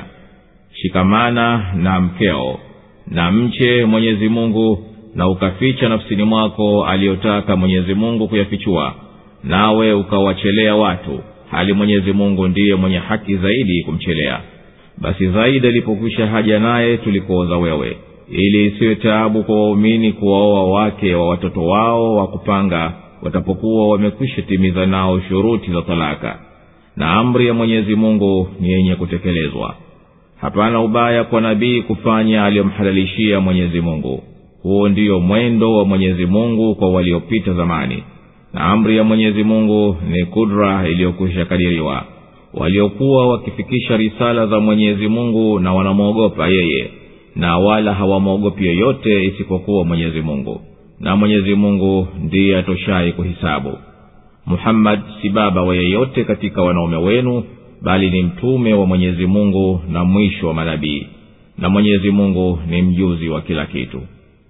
shikamana na mkeo na mche Mwenyezi Mungu, na ukaficha nafsini mwako aliyotaka Mwenyezi Mungu kuyafichua, nawe ukawachelea watu, hali Mwenyezi Mungu ndiye mwenye haki zaidi kumchelea. Basi zaidi alipokwisha haja naye tulikuoza wewe, ili isiwe taabu kwa waumini kuwaoa wake wa watoto wao wa kupanga watapokuwa wamekwisha timiza nao shuruti za talaka. Na amri ya Mwenyezi Mungu ni yenye kutekelezwa. Hapana ubaya kwa nabii kufanya aliyomhalalishia Mwenyezi Mungu. Huo ndio mwendo wa Mwenyezi Mungu kwa waliopita zamani. Na amri ya Mwenyezi Mungu ni kudra iliyokwisha kadiriwa. Waliokuwa wakifikisha risala za Mwenyezi Mungu na wanamwogopa yeye, na wala hawamwogopi yoyote isipokuwa Mwenyezi Mungu. Na Mwenyezi Mungu ndiye atoshai kuhisabu. Muhammad si baba wa yeyote katika wanaume wenu, bali ni mtume wa Mwenyezi Mungu na mwisho wa manabii. Na Mwenyezi Mungu ni mjuzi wa kila kitu.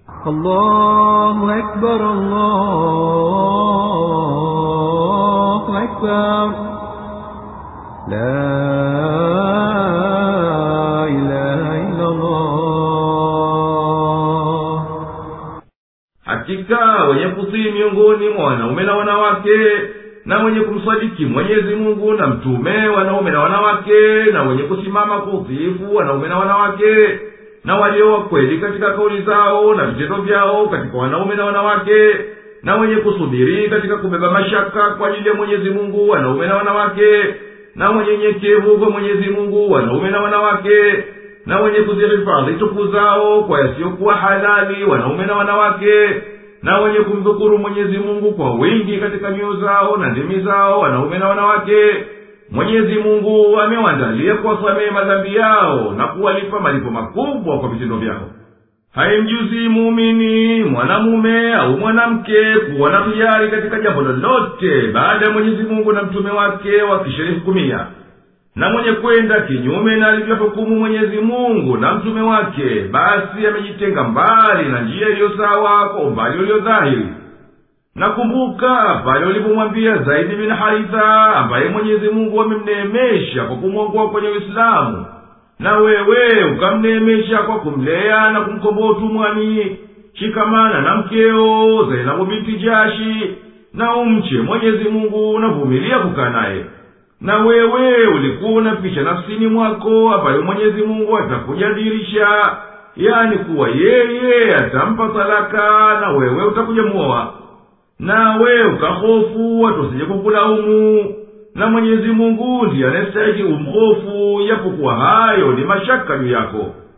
Allahu Akbar, Allahu Akbar, la ilaha illa Allah.
Hakika wenye kutii miongoni mwa wanaume na wanawake, na wenye kumsadiki Mwenyezi Mungu na mtume wanaume na wanawake, na wenye kusimama kwa utiifu wanaume na wanawake, na walio wa kweli katika kauli zao na vitendo vyao katika wanaume na wanawake, na wenye kusubiri katika kubeba mashaka kwa ajili ya Mwenyezi Mungu wanaume na wanawake, na wenye nyekevu kwa Mwenyezi Mungu wanaume na wanawake, na wenye kuzihifadhi tupu zao kwa yasiyokuwa halali wanaume na wanawake, na wenye kumdhukuru Mwenyezi Mungu kwa wingi katika mioyo zao na ndimi zao wanaume na wanawake, Mwenyezi Mungu amewaandalia kuwasamehe madhambi yao na kuwalipa malipo makubwa kwa vitendo vyao. Haimjuzi muumini mwanamume au mwanamke kuwa na hiari katika jambo lolote baada ya Mwenyezi Mungu na mtume wake wakishalihukumia. Na mwenye kwenda kinyume na alivyohukumu Mwenyezi Mungu na mtume wake, basi amejitenga mbali na njia iliyo sawa kwa umbali ulio dhahiri. Nakumbuka pale ulipomwambia Zaidi bin Haritha, ambaye Mwenyezi Mungu amemneemesha kwa kumwongoa kwenye Uislamu, na wewe ukamneemesha kwa kumlea na kumkomboa utumwani, shikamana na mkeo Zainabu binti Jashi, na umche Mwenyezi Mungu na vumilia kukaa naye. Na wewe ulikuwa unaficha nafsini mwako ambayo Mwenyezi Mungu atakujadirisha, yani kuwa yeye atampa talaka na wewe utakuja muoa. Nawe ukahofu watu wasije kukulaumu, na Mwenyezi Mungu ndiye anastahili umhofu, japokuwa hayo ni mashaka juu yako.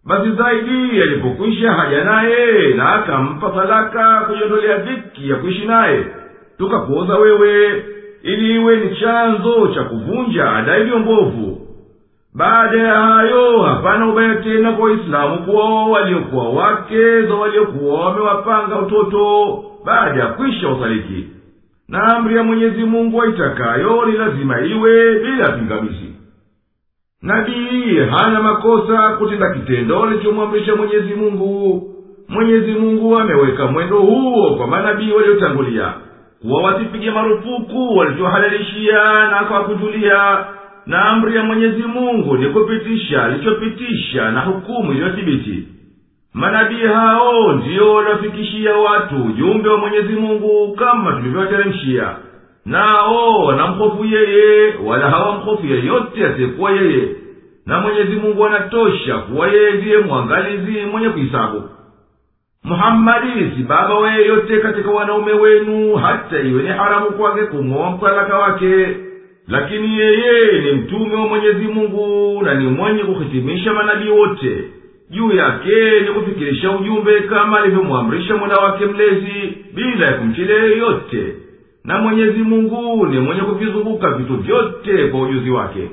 basi zaidi alipokwisha haja naye na akampa talaka kujiondolea dhiki ya kuishi naye, tukakuoza wewe ili iwe ni chanzo cha kuvunja ada iliyo mbovu. Baada ya hayo hapana ubaya tena kwa Waislamu kuoa waliokuwa wake za waliokuwa wamewapanga utoto baada ya kwisha usaliti, na amri ya Mwenyezi Mungu aitakayo ni lazima iwe bila pingamizi. Nabii hana makosa kutenda kitendo alichomwamrisha Mwenyezi Mungu. Mwenyezi Mungu ameweka mwendo huo kwa manabii waliotangulia, kuwa wasipige marufuku walichohalalishia na akawakujulia, na amri ya Mwenyezi Mungu ni kupitisha alichopitisha na hukumu iliyothibiti. Manabii hao ndio wanafikishia watu ujumbe wa Mwenyezi Mungu kama tulivyowateremshia, nao wanamhofu yeye wala hawamhofu yeyote asiyekuwa yeye, na Mwenyezi Mungu anatosha kuwa yeye ndiye mwangalizi mwenye kuhisabu. Muhammadi si baba wa yeyote katika wanaume wenu, hata iwe ni haramu kwake kumwoa mtalaka wake, lakini yeye ni mtume wa Mwenyezi Mungu na ni mwenye kuhitimisha manabii wote. Juu yake ni kufikirisha ujumbe kama alivyomwamrisha Mola wake mlezi bila ya kumchelea yeyote, na Mwenyezi Mungu ni mwenye kuvizunguka vitu vyote kwa ujuzi wake.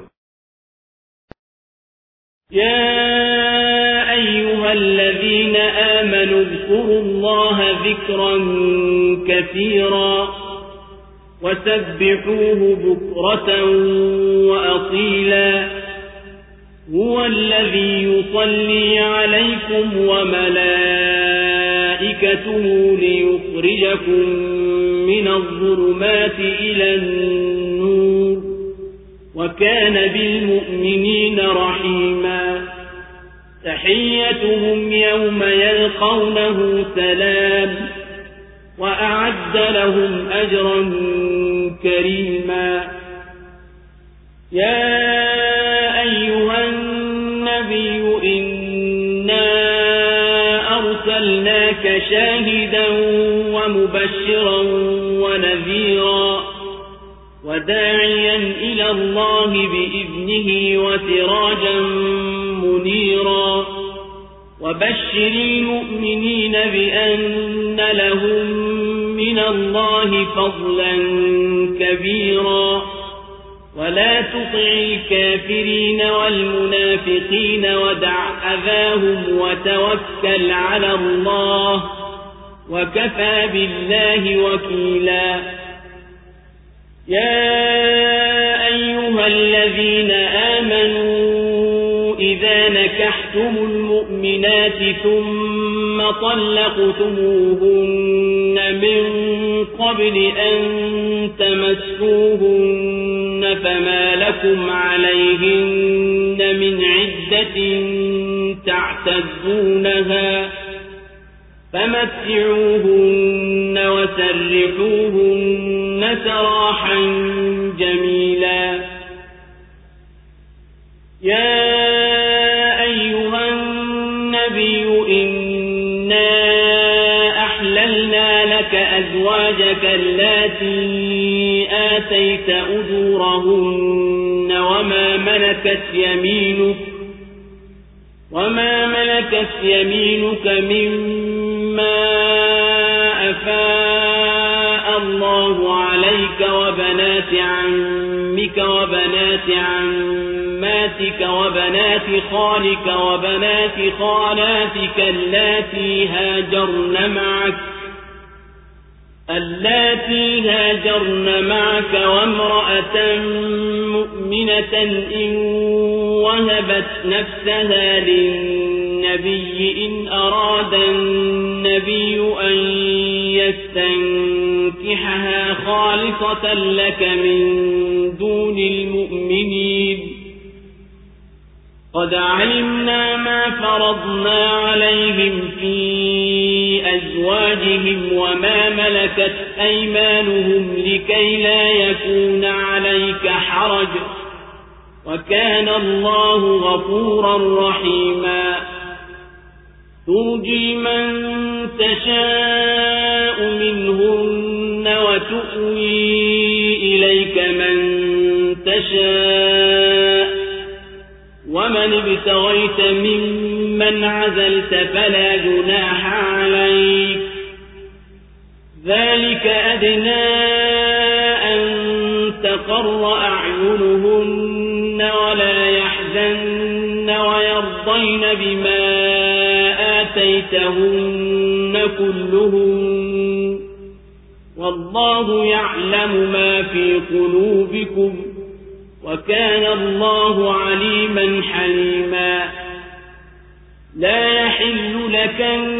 Ya ayyuhalladhina amanu dhkuru Allaha dhikran kathira wasabbihuhu bukratan wa asila. huwa alladhi yusalli alaykum wa malaikatuhu liyukhrijakum min adh-dhulumati ila an-nur wa kana bil mu'minina rahima. tahiyyatuhum yawma yalqawnahu salam wa a'adda lahum ajran karima. ya أيها النبي إنا أرسلناك شاهدا ومبشرا ونذيرا وداعيا إلى الله بإذنه وسراجا منيرا. وبشر المؤمنين بأن لهم من الله فضلا كبيرا. ولا تطع الكافرين والمنافقين ودع أذاهم وتوكل على الله وكفى بالله وكيلا. يا أيها الذين آمنوا إذا نكحتم المؤمنات ثم طلقتموهن من قبل أن تمسوهن فما لكم عليهن من عدة تعتدونها فمتعوهن وسرحوهن سراحا جميلا. يا أيها النبي إنا أحللنا لك أزواجك اللاتي آتيت أجورهن وما ملكت يمينك وما ملكت يمينك مما أفاء الله عليك وبنات عمك وبنات عماتك وبنات خالك وبنات خالاتك اللاتي هاجرن معك اللاتي هاجرن معك وامرأة مؤمنة إن وهبت نفسها للنبي إن أراد النبي أن يستنكحها خالصة لك من دون المؤمنين. قد علمنا ما فرضنا عليهم في أزواجهم وما ملكت أيمانهم لكي لا يكون عليك حرج وكان الله غفورا رحيما. ترجي من تشاء منهن وتؤوي إليك من تشاء ومن ابتغيت ممن عزلت فلا جناح عليك ذلك أدنى أن تقر أعينهن ولا يحزن ويرضين بما آتيتهن كلهن والله يعلم ما في قلوبكم وكان الله عليما حليما لا يحل لك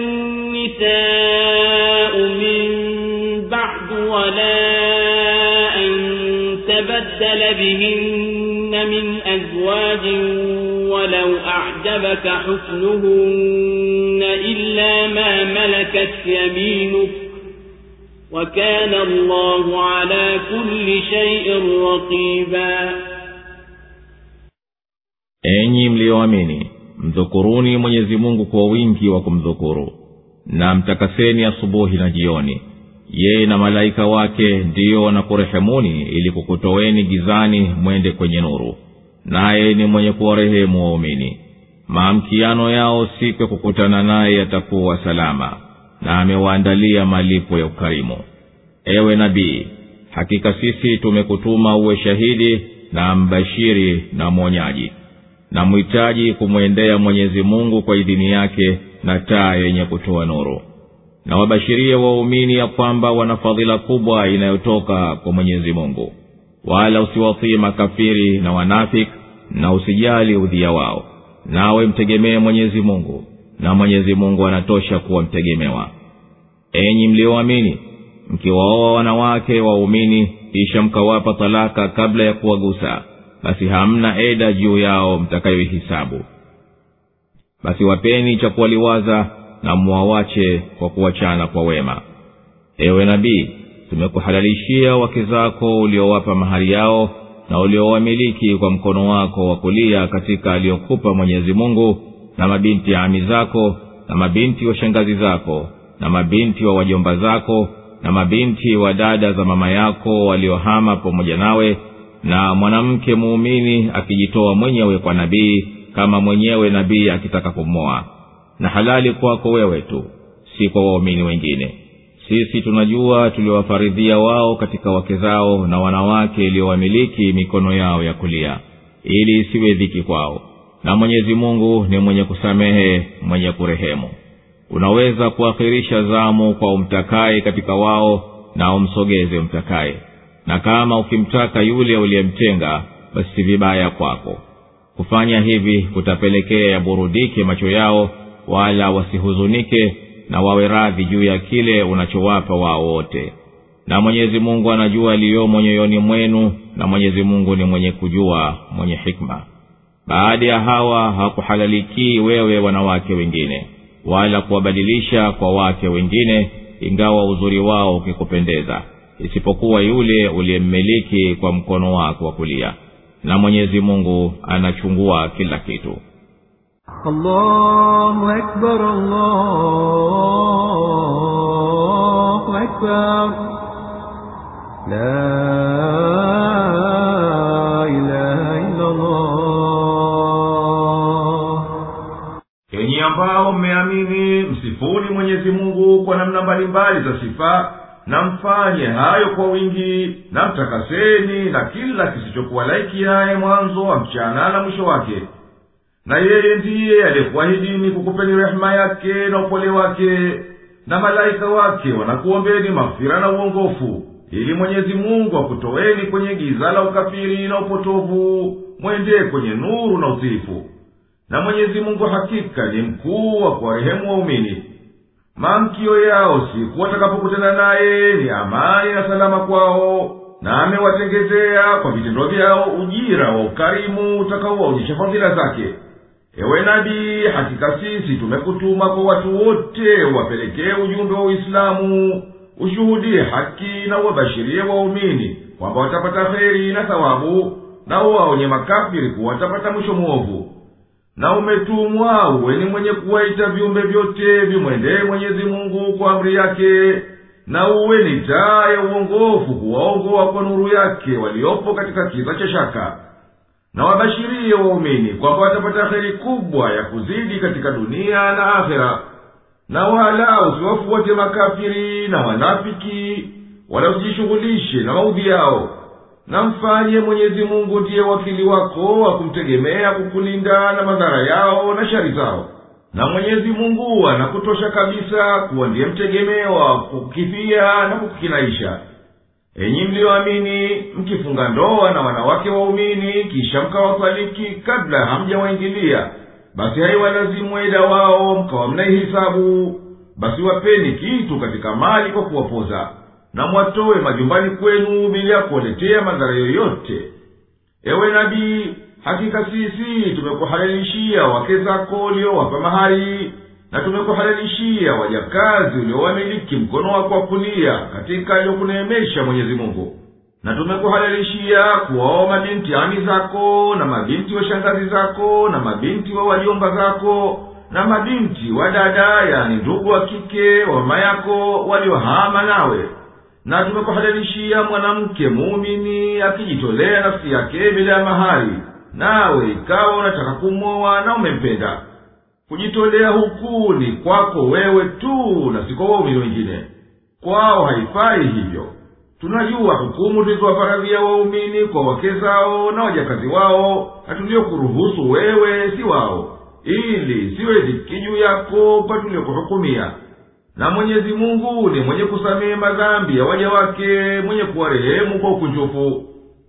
النساء من بعد ولا أن تبدل بهن من أزواج ولو أعجبك حسنهن إلا ما ملكت يمينك وكان الله على كل شيء رقيبا.
Enyi mlioamini, mdhukuruni Mwenyezi Mungu kwa wingi wa kumdhukuru, na mtakaseni asubuhi na jioni. Yeye na malaika wake ndio wanakurehemuni ili kukutoweni gizani mwende kwenye nuru, naye ni mwenye kuwarehemu waumini. Maamkiano yao siku ya kukutana naye yatakuwa salama, na amewaandalia malipo ya ukarimu. Ewe nabii, hakika sisi tumekutuma uwe shahidi na mbashiri na mwonyaji, na muhitaji kumwendea Mwenyezi Mungu kwa idhini yake na taa yenye kutoa nuru. Na wabashirie waumini ya kwamba wana fadhila kubwa inayotoka kwa Mwenyezi Mungu. Wala usiwatii makafiri na wanafiki, na usijali udhia wao. Nawe mtegemee Mwenyezi Mungu, na Mwenyezi Mungu anatosha kuwa mtegemewa. Enyi mlioamini, mkiwaoa wanawake waumini kisha mkawapa talaka kabla ya kuwagusa, basi hamna eda juu yao mtakayohisabu. Basi wapeni cha kuwaliwaza na muawache kwa kuachana kwa wema. Ewe nabii, tumekuhalalishia wake zako uliowapa mahari yao na uliowamiliki kwa mkono wako wa kulia katika aliyokupa Mwenyezi Mungu, na mabinti ya ami zako, na mabinti wa shangazi zako, na mabinti wa wajomba zako, na mabinti wa dada za mama yako waliohama pamoja nawe, na mwanamke muumini akijitoa mwenyewe kwa nabii kama mwenyewe nabii akitaka kumoa, na halali kwako wewe tu, si kwa waumini wengine. Sisi tunajua tuliowafaridhia wao katika wake zao na wanawake iliyowamiliki mikono yao ya kulia, ili isiwe dhiki kwao, na Mwenyezi Mungu ni mwenye kusamehe, mwenye kurehemu. Unaweza kuakhirisha zamu kwa umtakaye katika wao, na umsogeze umtakaye, na kama ukimtaka yule uliyemtenga, basi si vibaya kwako. Kufanya hivi kutapelekea yaburudike macho yao, wala wasihuzunike, na wawe radhi juu ya kile unachowapa wao wote. Na Mwenyezi Mungu anajua aliyomo nyoyoni mwenu, na Mwenyezi Mungu ni mwenye kujua, mwenye hikma. Baada ya hawa hakuhalaliki wewe wanawake wengine, wala kuwabadilisha kwa wake wengine, ingawa uzuri wao ukikupendeza, isipokuwa yule uliyemmiliki kwa mkono wako wa kulia, na Mwenyezi Mungu anachungua kila kitu.
Allahu Akbar, Allahu Akbar, la ilaha illa Allah.
Enyi ambao mmeamini, msifuni Mwenyezi Mungu kwa namna mbalimbali za sifa, na mfanye hayo kwa wingi, na mtakaseni na kila kisichokuwa laiki naye mwanzo wa mchana na mwisho wake. Na yeye ndiye aliyekuahidini kukupeni rehema yake na upole wake, na malaika wake wanakuombeni maghfira na uongofu, ili Mwenyezi Mungu akutoweni kwenye giza la ukafiri na upotovu, mwende kwenye nuru na utiifu. Na Mwenyezi Mungu hakika ni mkuu wa kuwarehemu waumini. Maamkio yao siku watakapokutana naye ni amani na salama kwao, na amewatengezea kwa vitendo vyao ujira wa ukarimu utakaowaonyesha fadhila zake. Ewe nabii, hakika sisi tumekutuma kwa watu wote wapelekee ujumbe wa Uislamu, ushuhudie haki na wabashirie waumini kwamba watapata kheri na thawabu, na waonye makafiri kuwa watapata mwisho mwovu. Na umetumwa uwe ni mwenye kuwaita viumbe vyote vimwendee Mwenyezi Mungu kwa amri yake, na uwe ni taa ya uongofu kuwaongoa kwa nuru yake waliopo katika kiza cha shaka. na wabashirie waumini kwamba watapata kheri kubwa ya kuzidi katika dunia na akhera. Na wala usiwafuate makafiri na wanafiki, wala usijishughulishe na maudhi yao, na mfanye Mwenyezi Mungu ndiye wakili wako wa kumtegemea kukulinda na madhara yao na shari zao. Na Mwenyezi Mungu anakutosha kabisa kuwa ndiye mtegemewa kukukifia na kukukinaisha. Enyi mlioamini, mkifunga ndoa na wanawake waumini kisha mkawafariki kabla hamjawaingilia, basi haiwalazimu eda wao mkawa mnaihisabu. Basi wapeni kitu katika mali kwa kuwapoza, na mwatowe majumbani kwenu bila kuwaletea madhara yoyote. Ewe nabii, hakika sisi tumekuhalalishia wake zako uliowapa mahari, na tumekuhalalishia wajakazi uliowamiliki mkono wako wa kulia katika aliyokuneemesha Mwenyezi Mungu. Na tumekuhalalishia kuwaoa mabinti ami zako, na mabinti wa shangazi zako, na mabinti wa wajomba zako, na mabinti wa dada, yani ndugu wa kike wa mama yako waliohama nawe. Na tumekuhalalishia mwanamke muumini akijitolea nafsi yake bila ya mahari, nawe ikawa unataka kumwoa na umempenda. Kujitolea huku ni kwako wewe tu na si kwa waumini wengine. Kwao haifai hivyo. Tunajua hukumu tulizowafaradhia waumini kwa wake zao na wajakazi wao, na tuliokuruhusu wewe si wao, ili siwe dhiki juu yako kwa tuliokuhukumia. Na Mwenyezi Mungu ni mwenye kusamehe madhambi ya waja wake, mwenye kuwarehemu kwa ukunjufu.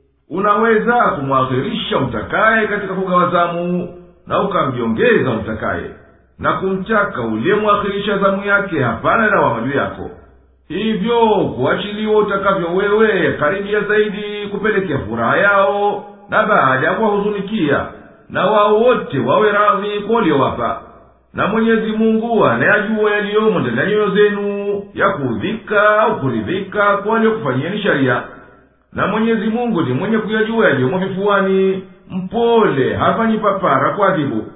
Unaweza kumwakhirisha mtakaye katika kugawa zamu, na ukamjiongeza mtakaye, na kumtaka uliyemwakhirisha zamu yake hapana lawama juu yako. Hivyo kuachiliwa utakavyo wewe karibia zaidi kupelekea furaha yao, na baada ya kuwahuzunikia, na wao wote wawe radhi kwa uliyowapa. Na Mwenyezi Mungu anayajua yaliyomo ndani ya nyoyo zenu, ya kuudhika au kuridhika kwa waliokufanyieni sharia. Na Mwenyezi Mungu ni mwenye kuyajua yaliyomo vifuani, mpole, hafanyi papara kwa adhibu.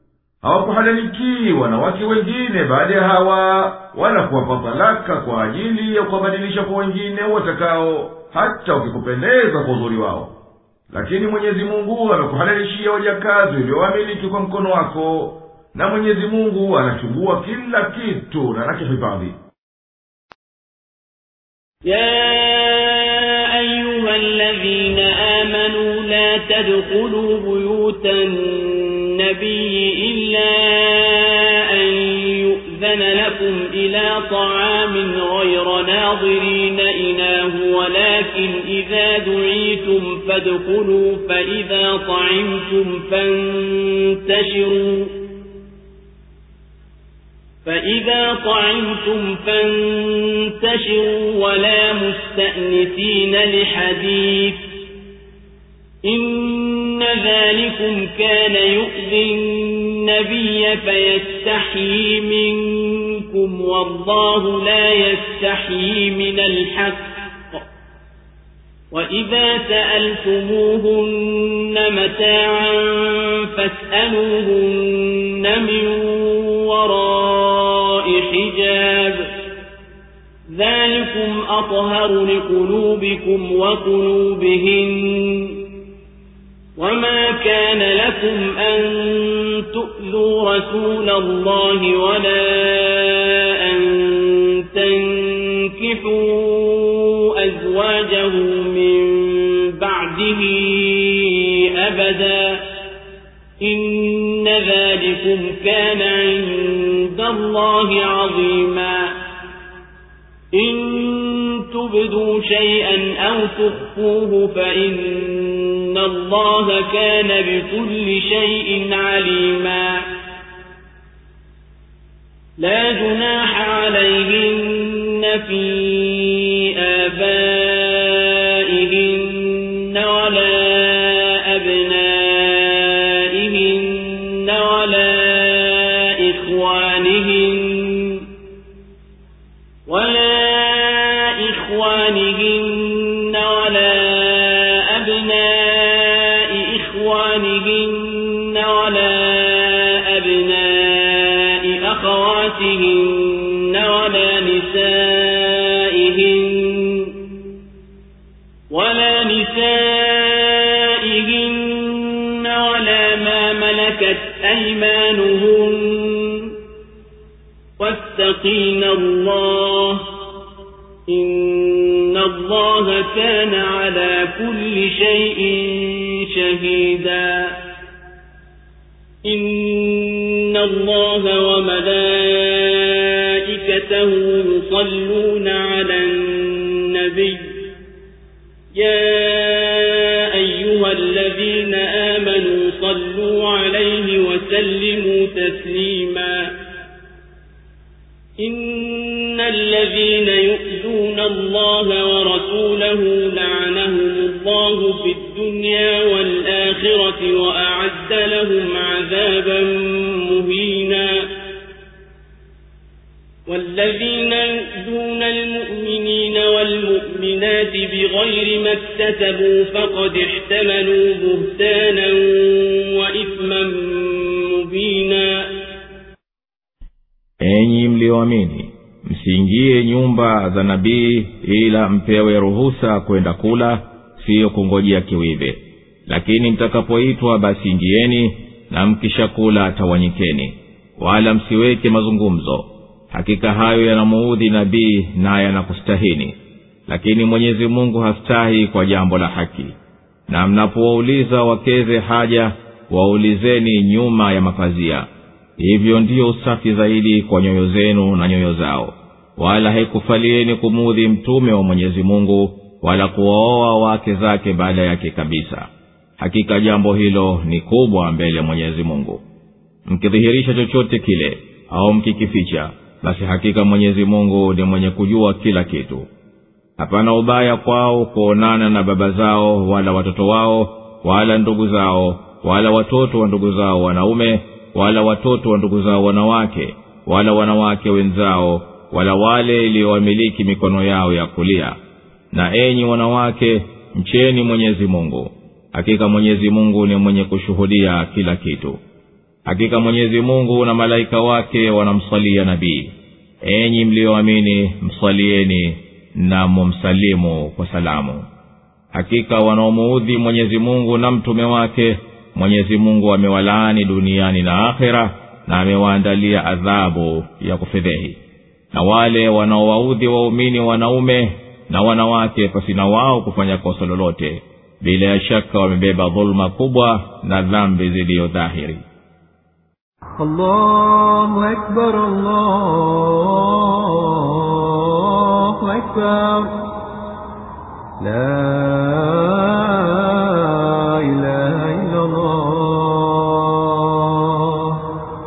Hawakuhalaliki wanawake wengine baada ya hawa, wala kuwapa talaka kwa ajili ya kuwabadilisha kwa wengine watakao, hata ukikupendeza kwa uzuri wao. Lakini Mwenyezi Mungu amekuhalalishia wajakazi uliowamiliki kwa mkono wako, na Mwenyezi Mungu anachungua kila kitu na anakihifadhi.
يا أيها الذين آمنوا لا تدخلوا بيوت النبي إلا أن يؤذن لكم إلى طعام غير ناظرين إناه ولكن إذا دعيتم فادخلوا فإذا طعمتم فانتشروا فإذا طعمتم فانتشروا ولا مستأنسين لحديث إن ذلكم كان يؤذي النبي فيستحيي منكم والله لا يستحيي من الحق وإذا سألتموهن متاعا فاسألوهن من وراء حجاب ذلكم أطهر لقلوبكم وقلوبهن وما كان لكم أن تؤذوا رسول الله ولا أن تنكحوا أزواجه من بعده أبدا إن ذلكم كان عند الله عظيما إن تبدوا شيئا أو تخفوه فإن الله كان بكل شيء عليما لا جناح عليهن في آبائهن ولا أبنائهن ولا إخوانهن ولا إخوانهن ولا أبناء إخوانهن ولا أبناء أخواتهن ولا نسائهن ولا نسائهن ملكت أيمانهن واتقين الله إن الله كان على كل شيء شهيدا إن الله وملائكته يصلون على النبي يا أيها الذين آمنوا صلوا عليه وسلموا تسليما إن الذين يؤذون الله ورسوله لعنهم الله في الدنيا والآخرة وأعد لهم عذابا مهينا والذين يؤذون المؤمنين والمؤمنات بغير ما اكتسبوا فقد احتملوا بهتانا وإثما مبينا.
Enyi mlioamini, msiingie nyumba za nabii ila mpewe ruhusa kwenda kula, siyo kungojea kiwive. Lakini mtakapoitwa basi ingieni, na mkishakula tawanyikeni, wala msiweke mazungumzo. Hakika hayo yanamuudhi nabii na yanakustahini, lakini Mwenyezi Mungu hastahi kwa jambo la haki. Na mnapowauliza wakeze haja, waulizeni nyuma ya mapazia. Hivyo ndiyo usafi zaidi kwa nyoyo zenu na nyoyo zao. Wala haikufalieni kumuudhi mtume wa Mwenyezi Mungu, wala kuwaoa wake zake baada yake kabisa. Hakika jambo hilo ni kubwa mbele Mwenyezi Mungu. Mkidhihirisha chochote kile au mkikificha, basi hakika Mwenyezi Mungu ni mwenye kujua kila kitu. Hapana ubaya kwao kuonana na baba zao wala watoto wao wala ndugu zao wala watoto wa ndugu zao wanaume wala watoto wa ndugu zao wanawake wala wanawake wenzao wala wale iliyowamiliki mikono yao ya kulia. Na enyi wanawake, mcheni Mwenyezi Mungu. Hakika Mwenyezi Mungu ni mwenye kushuhudia kila kitu. Hakika Mwenyezi Mungu na malaika wake wanamsalia nabii. Enyi mlioamini, msalieni na mumsalimu kwa salamu. Hakika wanaomuudhi Mwenyezi Mungu na mtume wake, Mwenyezi Mungu amewalaani duniani na akhera, na amewaandalia adhabu ya kufedhehi. Na wale wanaowaudhi waumini wanaume na wanawake pasina wao kufanya kosa lolote, bila ya shaka wamebeba dhulma kubwa na dhambi zilizo dhahiri.
Allahu Akbar, Allahu Akbar, la ilaha illa Allah.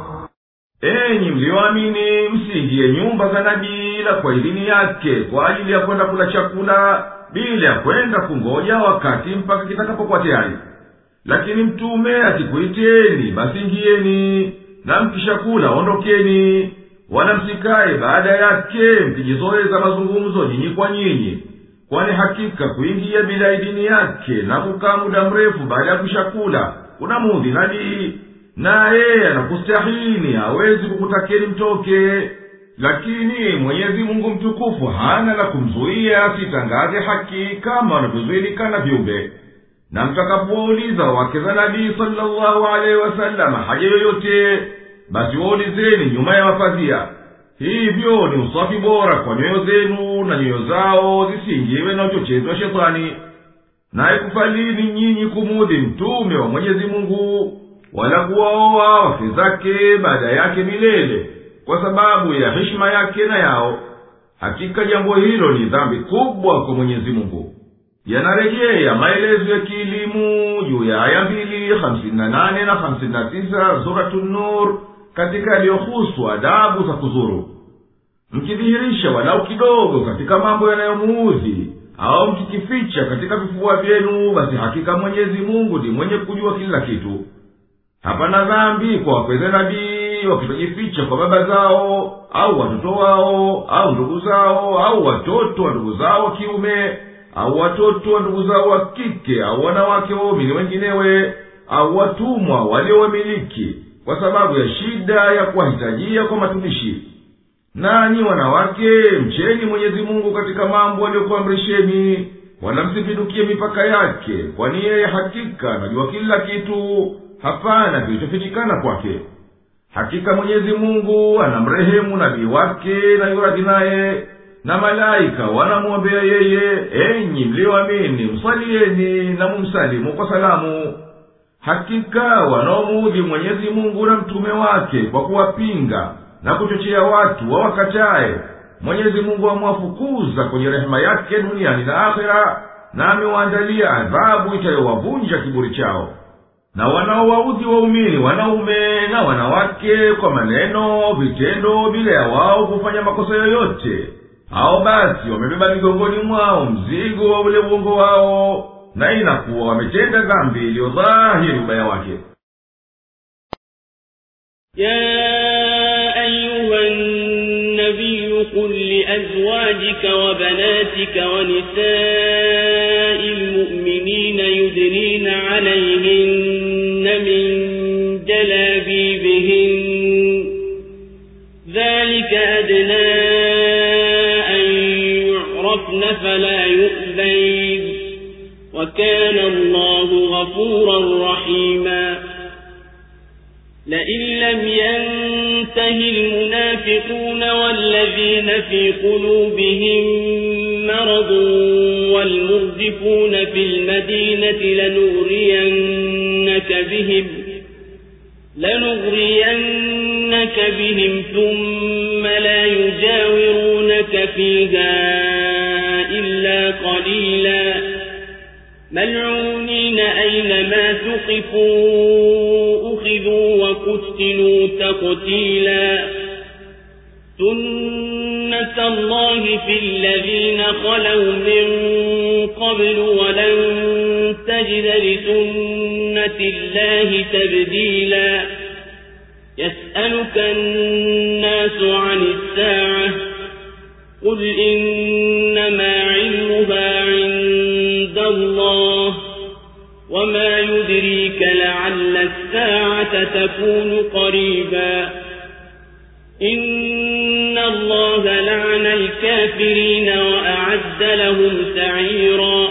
Enyi mlioamini, msiingie nyumba za nabii ila kwa idhini yake, kwa ajili ya kwenda kula chakula, bila ya kwenda kungoja wakati mpaka kitakapokuwa tayari. Lakini mtume akikuiteni basi ingieni, na mkishakula ondokeni, wala msikae baada yake mkijizoeza mazungumzo nyinyi kwa nyinyi. Kwani hakika kuingia bila idhini yake na kukaa muda mrefu baada ya kushakula unamuudhi nabii, na yeye anakustahini hawezi kukutakeni mtoke. Lakini Mwenyezi Mungu mtukufu hana la kumzuia asitangaze haki kama wanavyozuilika na viumbe. Na mtakapouliza wake za nabii sallallahu alaihi wasallam haja yoyote, basi waulizeni nyuma ya mapazia. Hivyo ni usafi bora kwa nyoyo zenu na nyoyo zao zisiingiwe na uchochezi wa shetani. Na haikufalini nyinyi kumuudhi mtume wa Mwenyezi Mungu, wala kuwaoa wake zake baada yake milele, kwa sababu ya heshima yake na yao. Hakika jambo hilo ni dhambi kubwa kwa Mwenyezi Mungu. Yanarejea maelezo ya kielimu juu ya aya mbili hamsini na nane na hamsini na tisa Suratul Nur katika yaliyohusu adabu za kuzuru. Mkidhihirisha walau kidogo katika mambo yanayomuudhi au mkikificha katika vifua vyenu, basi hakika Mwenyezi Mungu ni mwenye kujua kila kitu. Hapana dhambi kwa wapeze nabii wakitojificha kwa baba zao au watoto wao au ndugu zao au watoto wa ndugu zao wa kiume au watoto wa ndugu zao wa kike au wanawake waumini wenginewe au watumwa waliowamiliki, kwa sababu ya shida ya kuwahitajia kwa matumishi. Nanyi wanawake, mcheni Mwenyezi Mungu katika mambo aliyokuamrisheni, wala msipindukie mipaka yake, kwani yeye hakika anajua kila kitu. hapana kilichofichikana kwake. Hakika Mwenyezi Mungu anamrehemu nabii wake na yuradhi naye, na malaika wanamwombea yeye. Enyi mlioamini, msalieni na mumsalimu kwa salamu. Hakika wanaomuudhi Mwenyezi Mungu na mtume wake kwa kuwapinga na kuchochea watu wawakatae, Mwenyezi Mungu amwafukuza kwenye rehema yake duniani na akhera, na amewaandalia adhabu itayowavunja kiburi chao. Na wanaowaudhi waumini wanaume na wanawake kwa maneno, vitendo, bila ya wao kufanya makosa yoyote, hao basi wamebeba migongoni mwao mzigo wa ule uongo wao, na inakuwa wametenda dhambi iliyo dhahiri ubaya wake.
يا أيها النبي قل لأزواجك وبناتك ونساء المؤمنين يدنين عليهن من جلابيبهن ذلك أدنى أن يعرفن فلا يؤذين وكان الله غفورا رحيما. لئن لم ينته المنافقون والذين في قلوبهم مرض والمرجفون في المدينة لنغرينك بهم لنغرينك بهم ثم لا يجاورونك فيها إلا قليلا ملعونين أينما ثقفوا أخذوا وقتلوا تقتيلا. سنة الله في الذين خلوا من قبل ولن تجد لسنة الله تبديلا. يسألك الناس عن الساعة قل إنما علمها عند الله وما يدريك لعل الساعة تكون قريبا. إن الله لعن الكافرين وأعد لهم سعيرا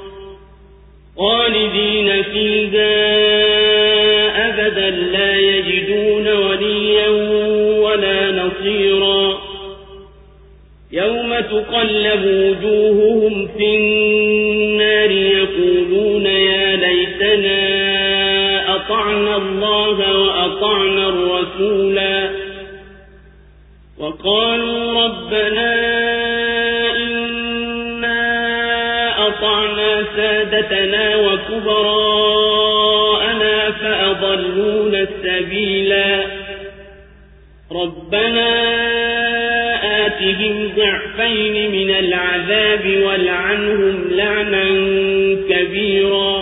خالدين فيها أبدا لا يجدون وليا ولا نصيرا. يوم تقلب وجوههم في النار يقولون يا ليتنا أطعنا الله وأطعنا الرسولا وقالوا ربنا إنا أطعنا سادتنا وكبراءنا فأضلونا السبيلا. ربنا آتهم ضعفين من العذاب والعنهم لعنا كبيرا.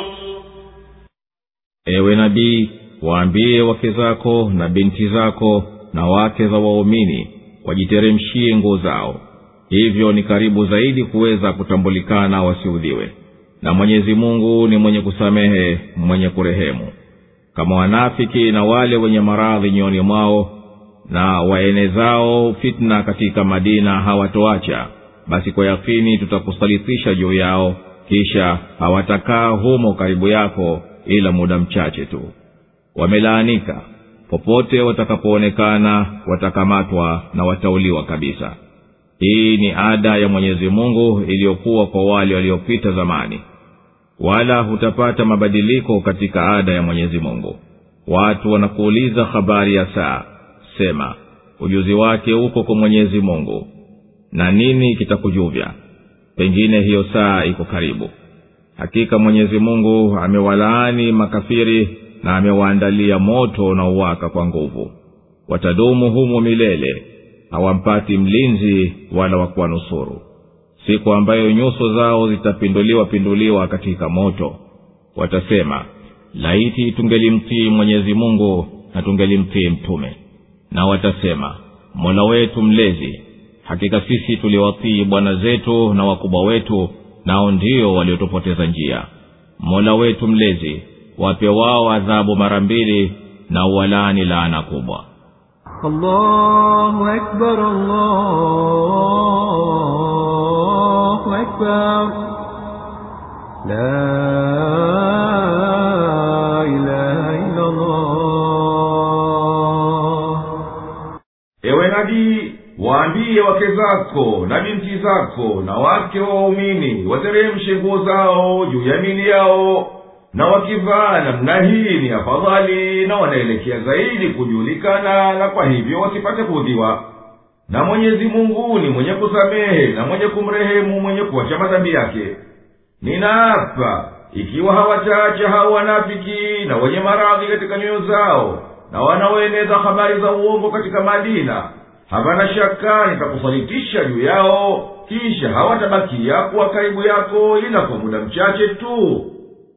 Ewe nabii, waambie wake zako na binti zako na wake za waumini wajiteremshie nguo zao, hivyo ni karibu zaidi kuweza kutambulikana wasiudhiwe, na Mwenyezi Mungu ni mwenye kusamehe mwenye kurehemu. Kama wanafiki na wale wenye maradhi nyoni mwao na waenezao fitna katika Madina hawatoacha, basi kwa yakini tutakusalitisha juu yao, kisha hawatakaa humo karibu yako ila muda mchache tu. Wamelaanika, popote watakapoonekana watakamatwa na watauliwa kabisa. Hii ni ada ya Mwenyezi Mungu iliyokuwa kwa wale waliopita zamani, wala hutapata mabadiliko katika ada ya Mwenyezi Mungu. Watu wanakuuliza habari ya saa, sema ujuzi wake uko kwa Mwenyezi Mungu, na nini kitakujuvya? Pengine hiyo saa iko karibu. Hakika Mwenyezi Mungu amewalaani makafiri na amewaandalia moto unaowaka kwa nguvu. Watadumu humo milele, hawampati mlinzi wala wa kuwanusuru. Siku ambayo nyuso zao zitapinduliwa pinduliwa katika moto, watasema laiti tungelimtii Mwenyezi Mungu na tungelimtii mtume. Na watasema Mola wetu mlezi, hakika sisi tuliwatii bwana zetu na wakubwa wetu, nao ndio waliotupoteza njia. Mola wetu mlezi, wape wao adhabu mara mbili na uwalaani laana kubwa.
Allahu Akbar, Allahu Akbar, la ilaha illa Allah.
nabii, waambie wake zako na binti zako na wake wa waumini wateremshe nguo zao juu ya mili yao, na wakivaa namna hii ni afadhali na wanaelekea zaidi kujulikana, na kwa hivyo wasipate kuudhiwa. Na Mwenyezi Mungu ni mwenye kusamehe na mwenye kumrehemu mwenye kuacha madhambi yake. Ninaapa ikiwa hawataacha hao wanafiki na wenye maradhi katika nyoyo zao na wanaoeneza habari za uongo katika Madina, hapana shaka nitakusalitisha juu yao, kisha hawatabakia kuwa karibu yako ila kwa muda mchache tu.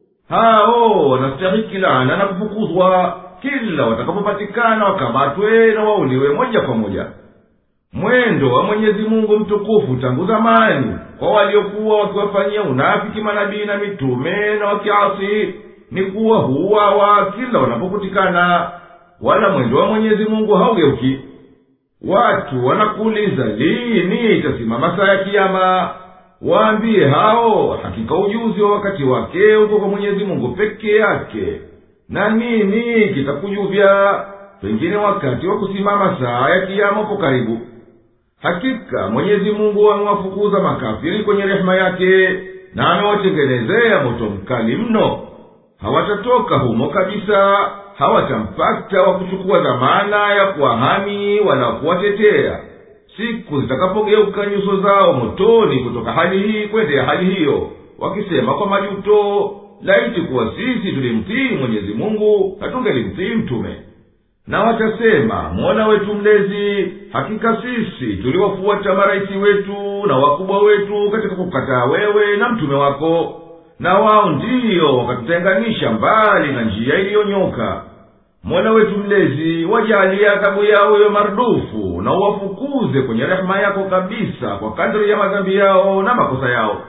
Hao wanastahiki laana na kufukuzwa kila watakapopatikana wakamatwe na wauliwe moja kwa moja. Mwendo wa Mwenyezi Mungu mtukufu tangu zamani kwa waliokuwa wakiwafanyia unafiki manabii na mitume na wakiasi ni kuwa huuawa kila wanapokutikana, wala mwendo wa Mwenyezi Mungu haugeuki. Watu wanakuuliza lini itasimama saa ya kiyama. Waambie hao, hakika ujuzi wa wakati wake uko kwa Mwenyezi Mungu peke yake, na nini kitakujuvya? Pengine wakati wa kusimama saa ya kiyama uko karibu. Hakika Mwenyezi Mungu amewafukuza makafiri kwenye rehema yake, na amewatengenezea moto mkali mno. Hawatatoka humo kabisa, hawatampata wa kuchukua dhamana ya kuwahami wala kuwatetea. Siku zitakapogeuka nyuso zao motoni kutoka hali hii kwenda hali hiyo, wakisema kwa majuto, laiti kuwa sisi tulimtii Mwenyezi Mungu na tungelimtii mtume. Na watasema, Mola wetu mlezi, hakika sisi tuliwafuata maraisi wetu na wakubwa wetu katika kukataa wewe na mtume wako, na wao ndiyo wakatutenganisha mbali na njia iliyonyoka. Mola wetu mlezi, wajalie adhabu yao yo mardufu, na uwafukuze kwenye rehema yako kabisa kwa kadri ya madhambi yao na makosa yao.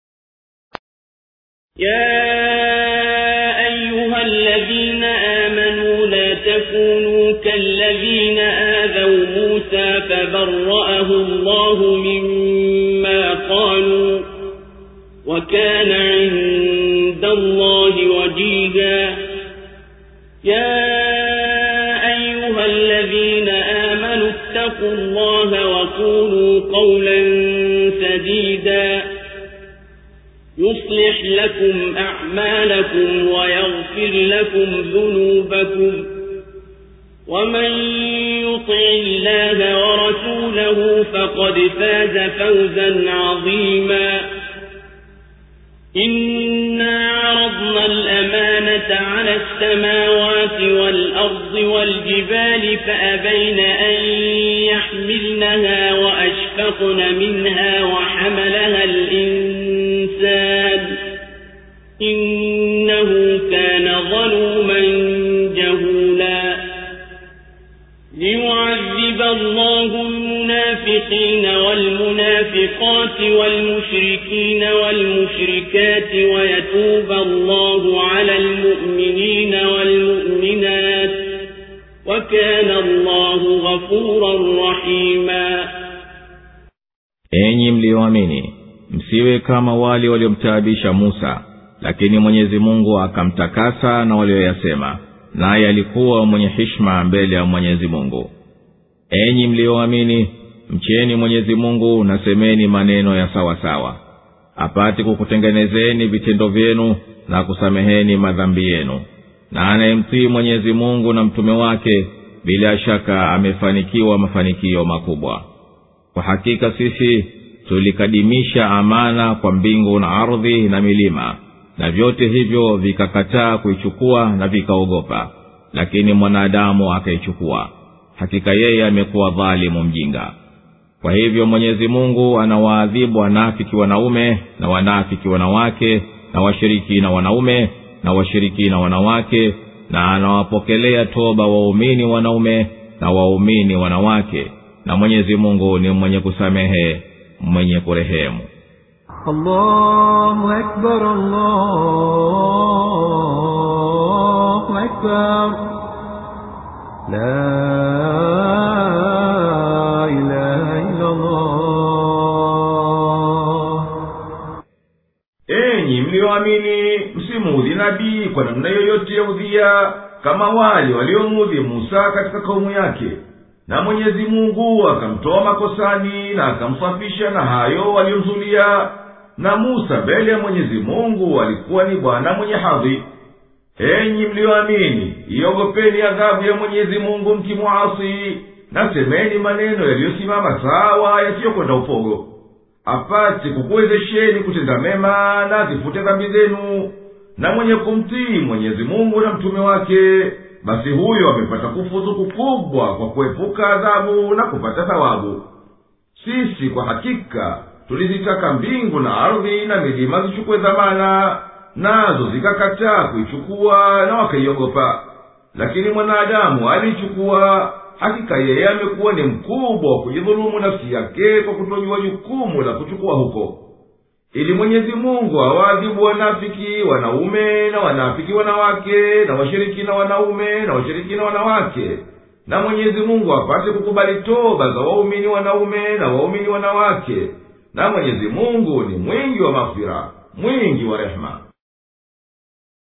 يا أيها الذين آمنوا لا تكونوا كالذين آذوا موسى فبرأه الله مما قالوا وكان عند الله وجيها. يا أيها الذين آمنوا اتقوا الله وقولوا قولا سديدا يصلح لكم أعمالكم ويغفر لكم ذنوبكم، ومن يطع الله ورسوله فقد فاز فوزا عظيما. إنا عرضنا الأمانة على السماوات والأرض والجبال فأبين أن يحملنها وأشفقن منها وحملها الإنسان إنه كان ظلوما جهولا. ليعذب الله المنافقين والمنافقات والمشركين والمشركات ويتوب الله على المؤمنين والمؤمنات وكان الله غفورا رحيما.
Enyi mlioamini, msiwe kama wale waliomtaabisha Musa, lakini Mwenyezi Mungu akamtakasa na walioyasema, naye alikuwa mwenye heshima mbele ya Mwenyezi Mungu. Enyi mlioamini, mcheni Mwenyezi Mungu na semeni maneno ya sawa sawa, apate kukutengenezeni vitendo vyenu na kusameheni madhambi yenu. Na anayemtii Mwenyezi Mungu na mtume wake bila shaka amefanikiwa mafanikio makubwa. Kwa hakika sisi tulikadimisha amana kwa mbingu na ardhi na milima, na vyote hivyo vikakataa kuichukua na vikaogopa, lakini mwanadamu akaichukua. Hakika yeye amekuwa dhalimu mjinga. Kwa hivyo Mwenyezi Mungu anawaadhibu wanafiki wanaume na wanafiki wanawake, na washirikina wanaume na washirikina wanawake, na anawapokelea toba waumini wanaume na waumini wanawake, na Mwenyezi Mungu ni mwenye kusamehe, mwenye kurehemu.
الله أكبر الله أكبر لا إله إلا الله.
Enyi mlioamini, msimuudhi nabii kwa namna yoyote ya udhia kama wale waliomudhi Musa katika kaumu yake. na mwenyezi mungu akamtoa makosani na akamsafisha na hayo waliyomzulia. Na musa mbele ya mwenyezi mungu alikuwa ni bwana mwenye hadhi. enyi mlioamini, iogopeni adhabu ya mwenyezi mungu mkimuasi, na semeni maneno yaliyosimama sawa yasiyokwenda upogo, apate kukuwezesheni kutenda mema na zifute dhambi zenu. Na mwenye kumtii mwenyezi mungu na mtume wake, basi huyo amepata kufuzu kukubwa kwa kuepuka adhabu na kupata thawabu. Sisi kwa hakika tulizitaka mbingu na ardhi na milima zichukue dhamana, nazo zikakataa kuichukua na wakaiogopa. Lakini mwanadamu aliichukua. Hakika yeye amekuwa ni mkubwa wa kujidhulumu nafsi yake kwa kutojua jukumu la kuchukua huko, ili mwenyezi mungu awaadhibu wanafiki wanaume na wanafiki wanawake na washirikina wanaume na washirikina wanawake, na mwenyezi mungu apate kukubali toba za waumini wanaume na waumini wanawake. Na mwenyezi mungu ni mwingi wa maghfira, mwingi wa rehema.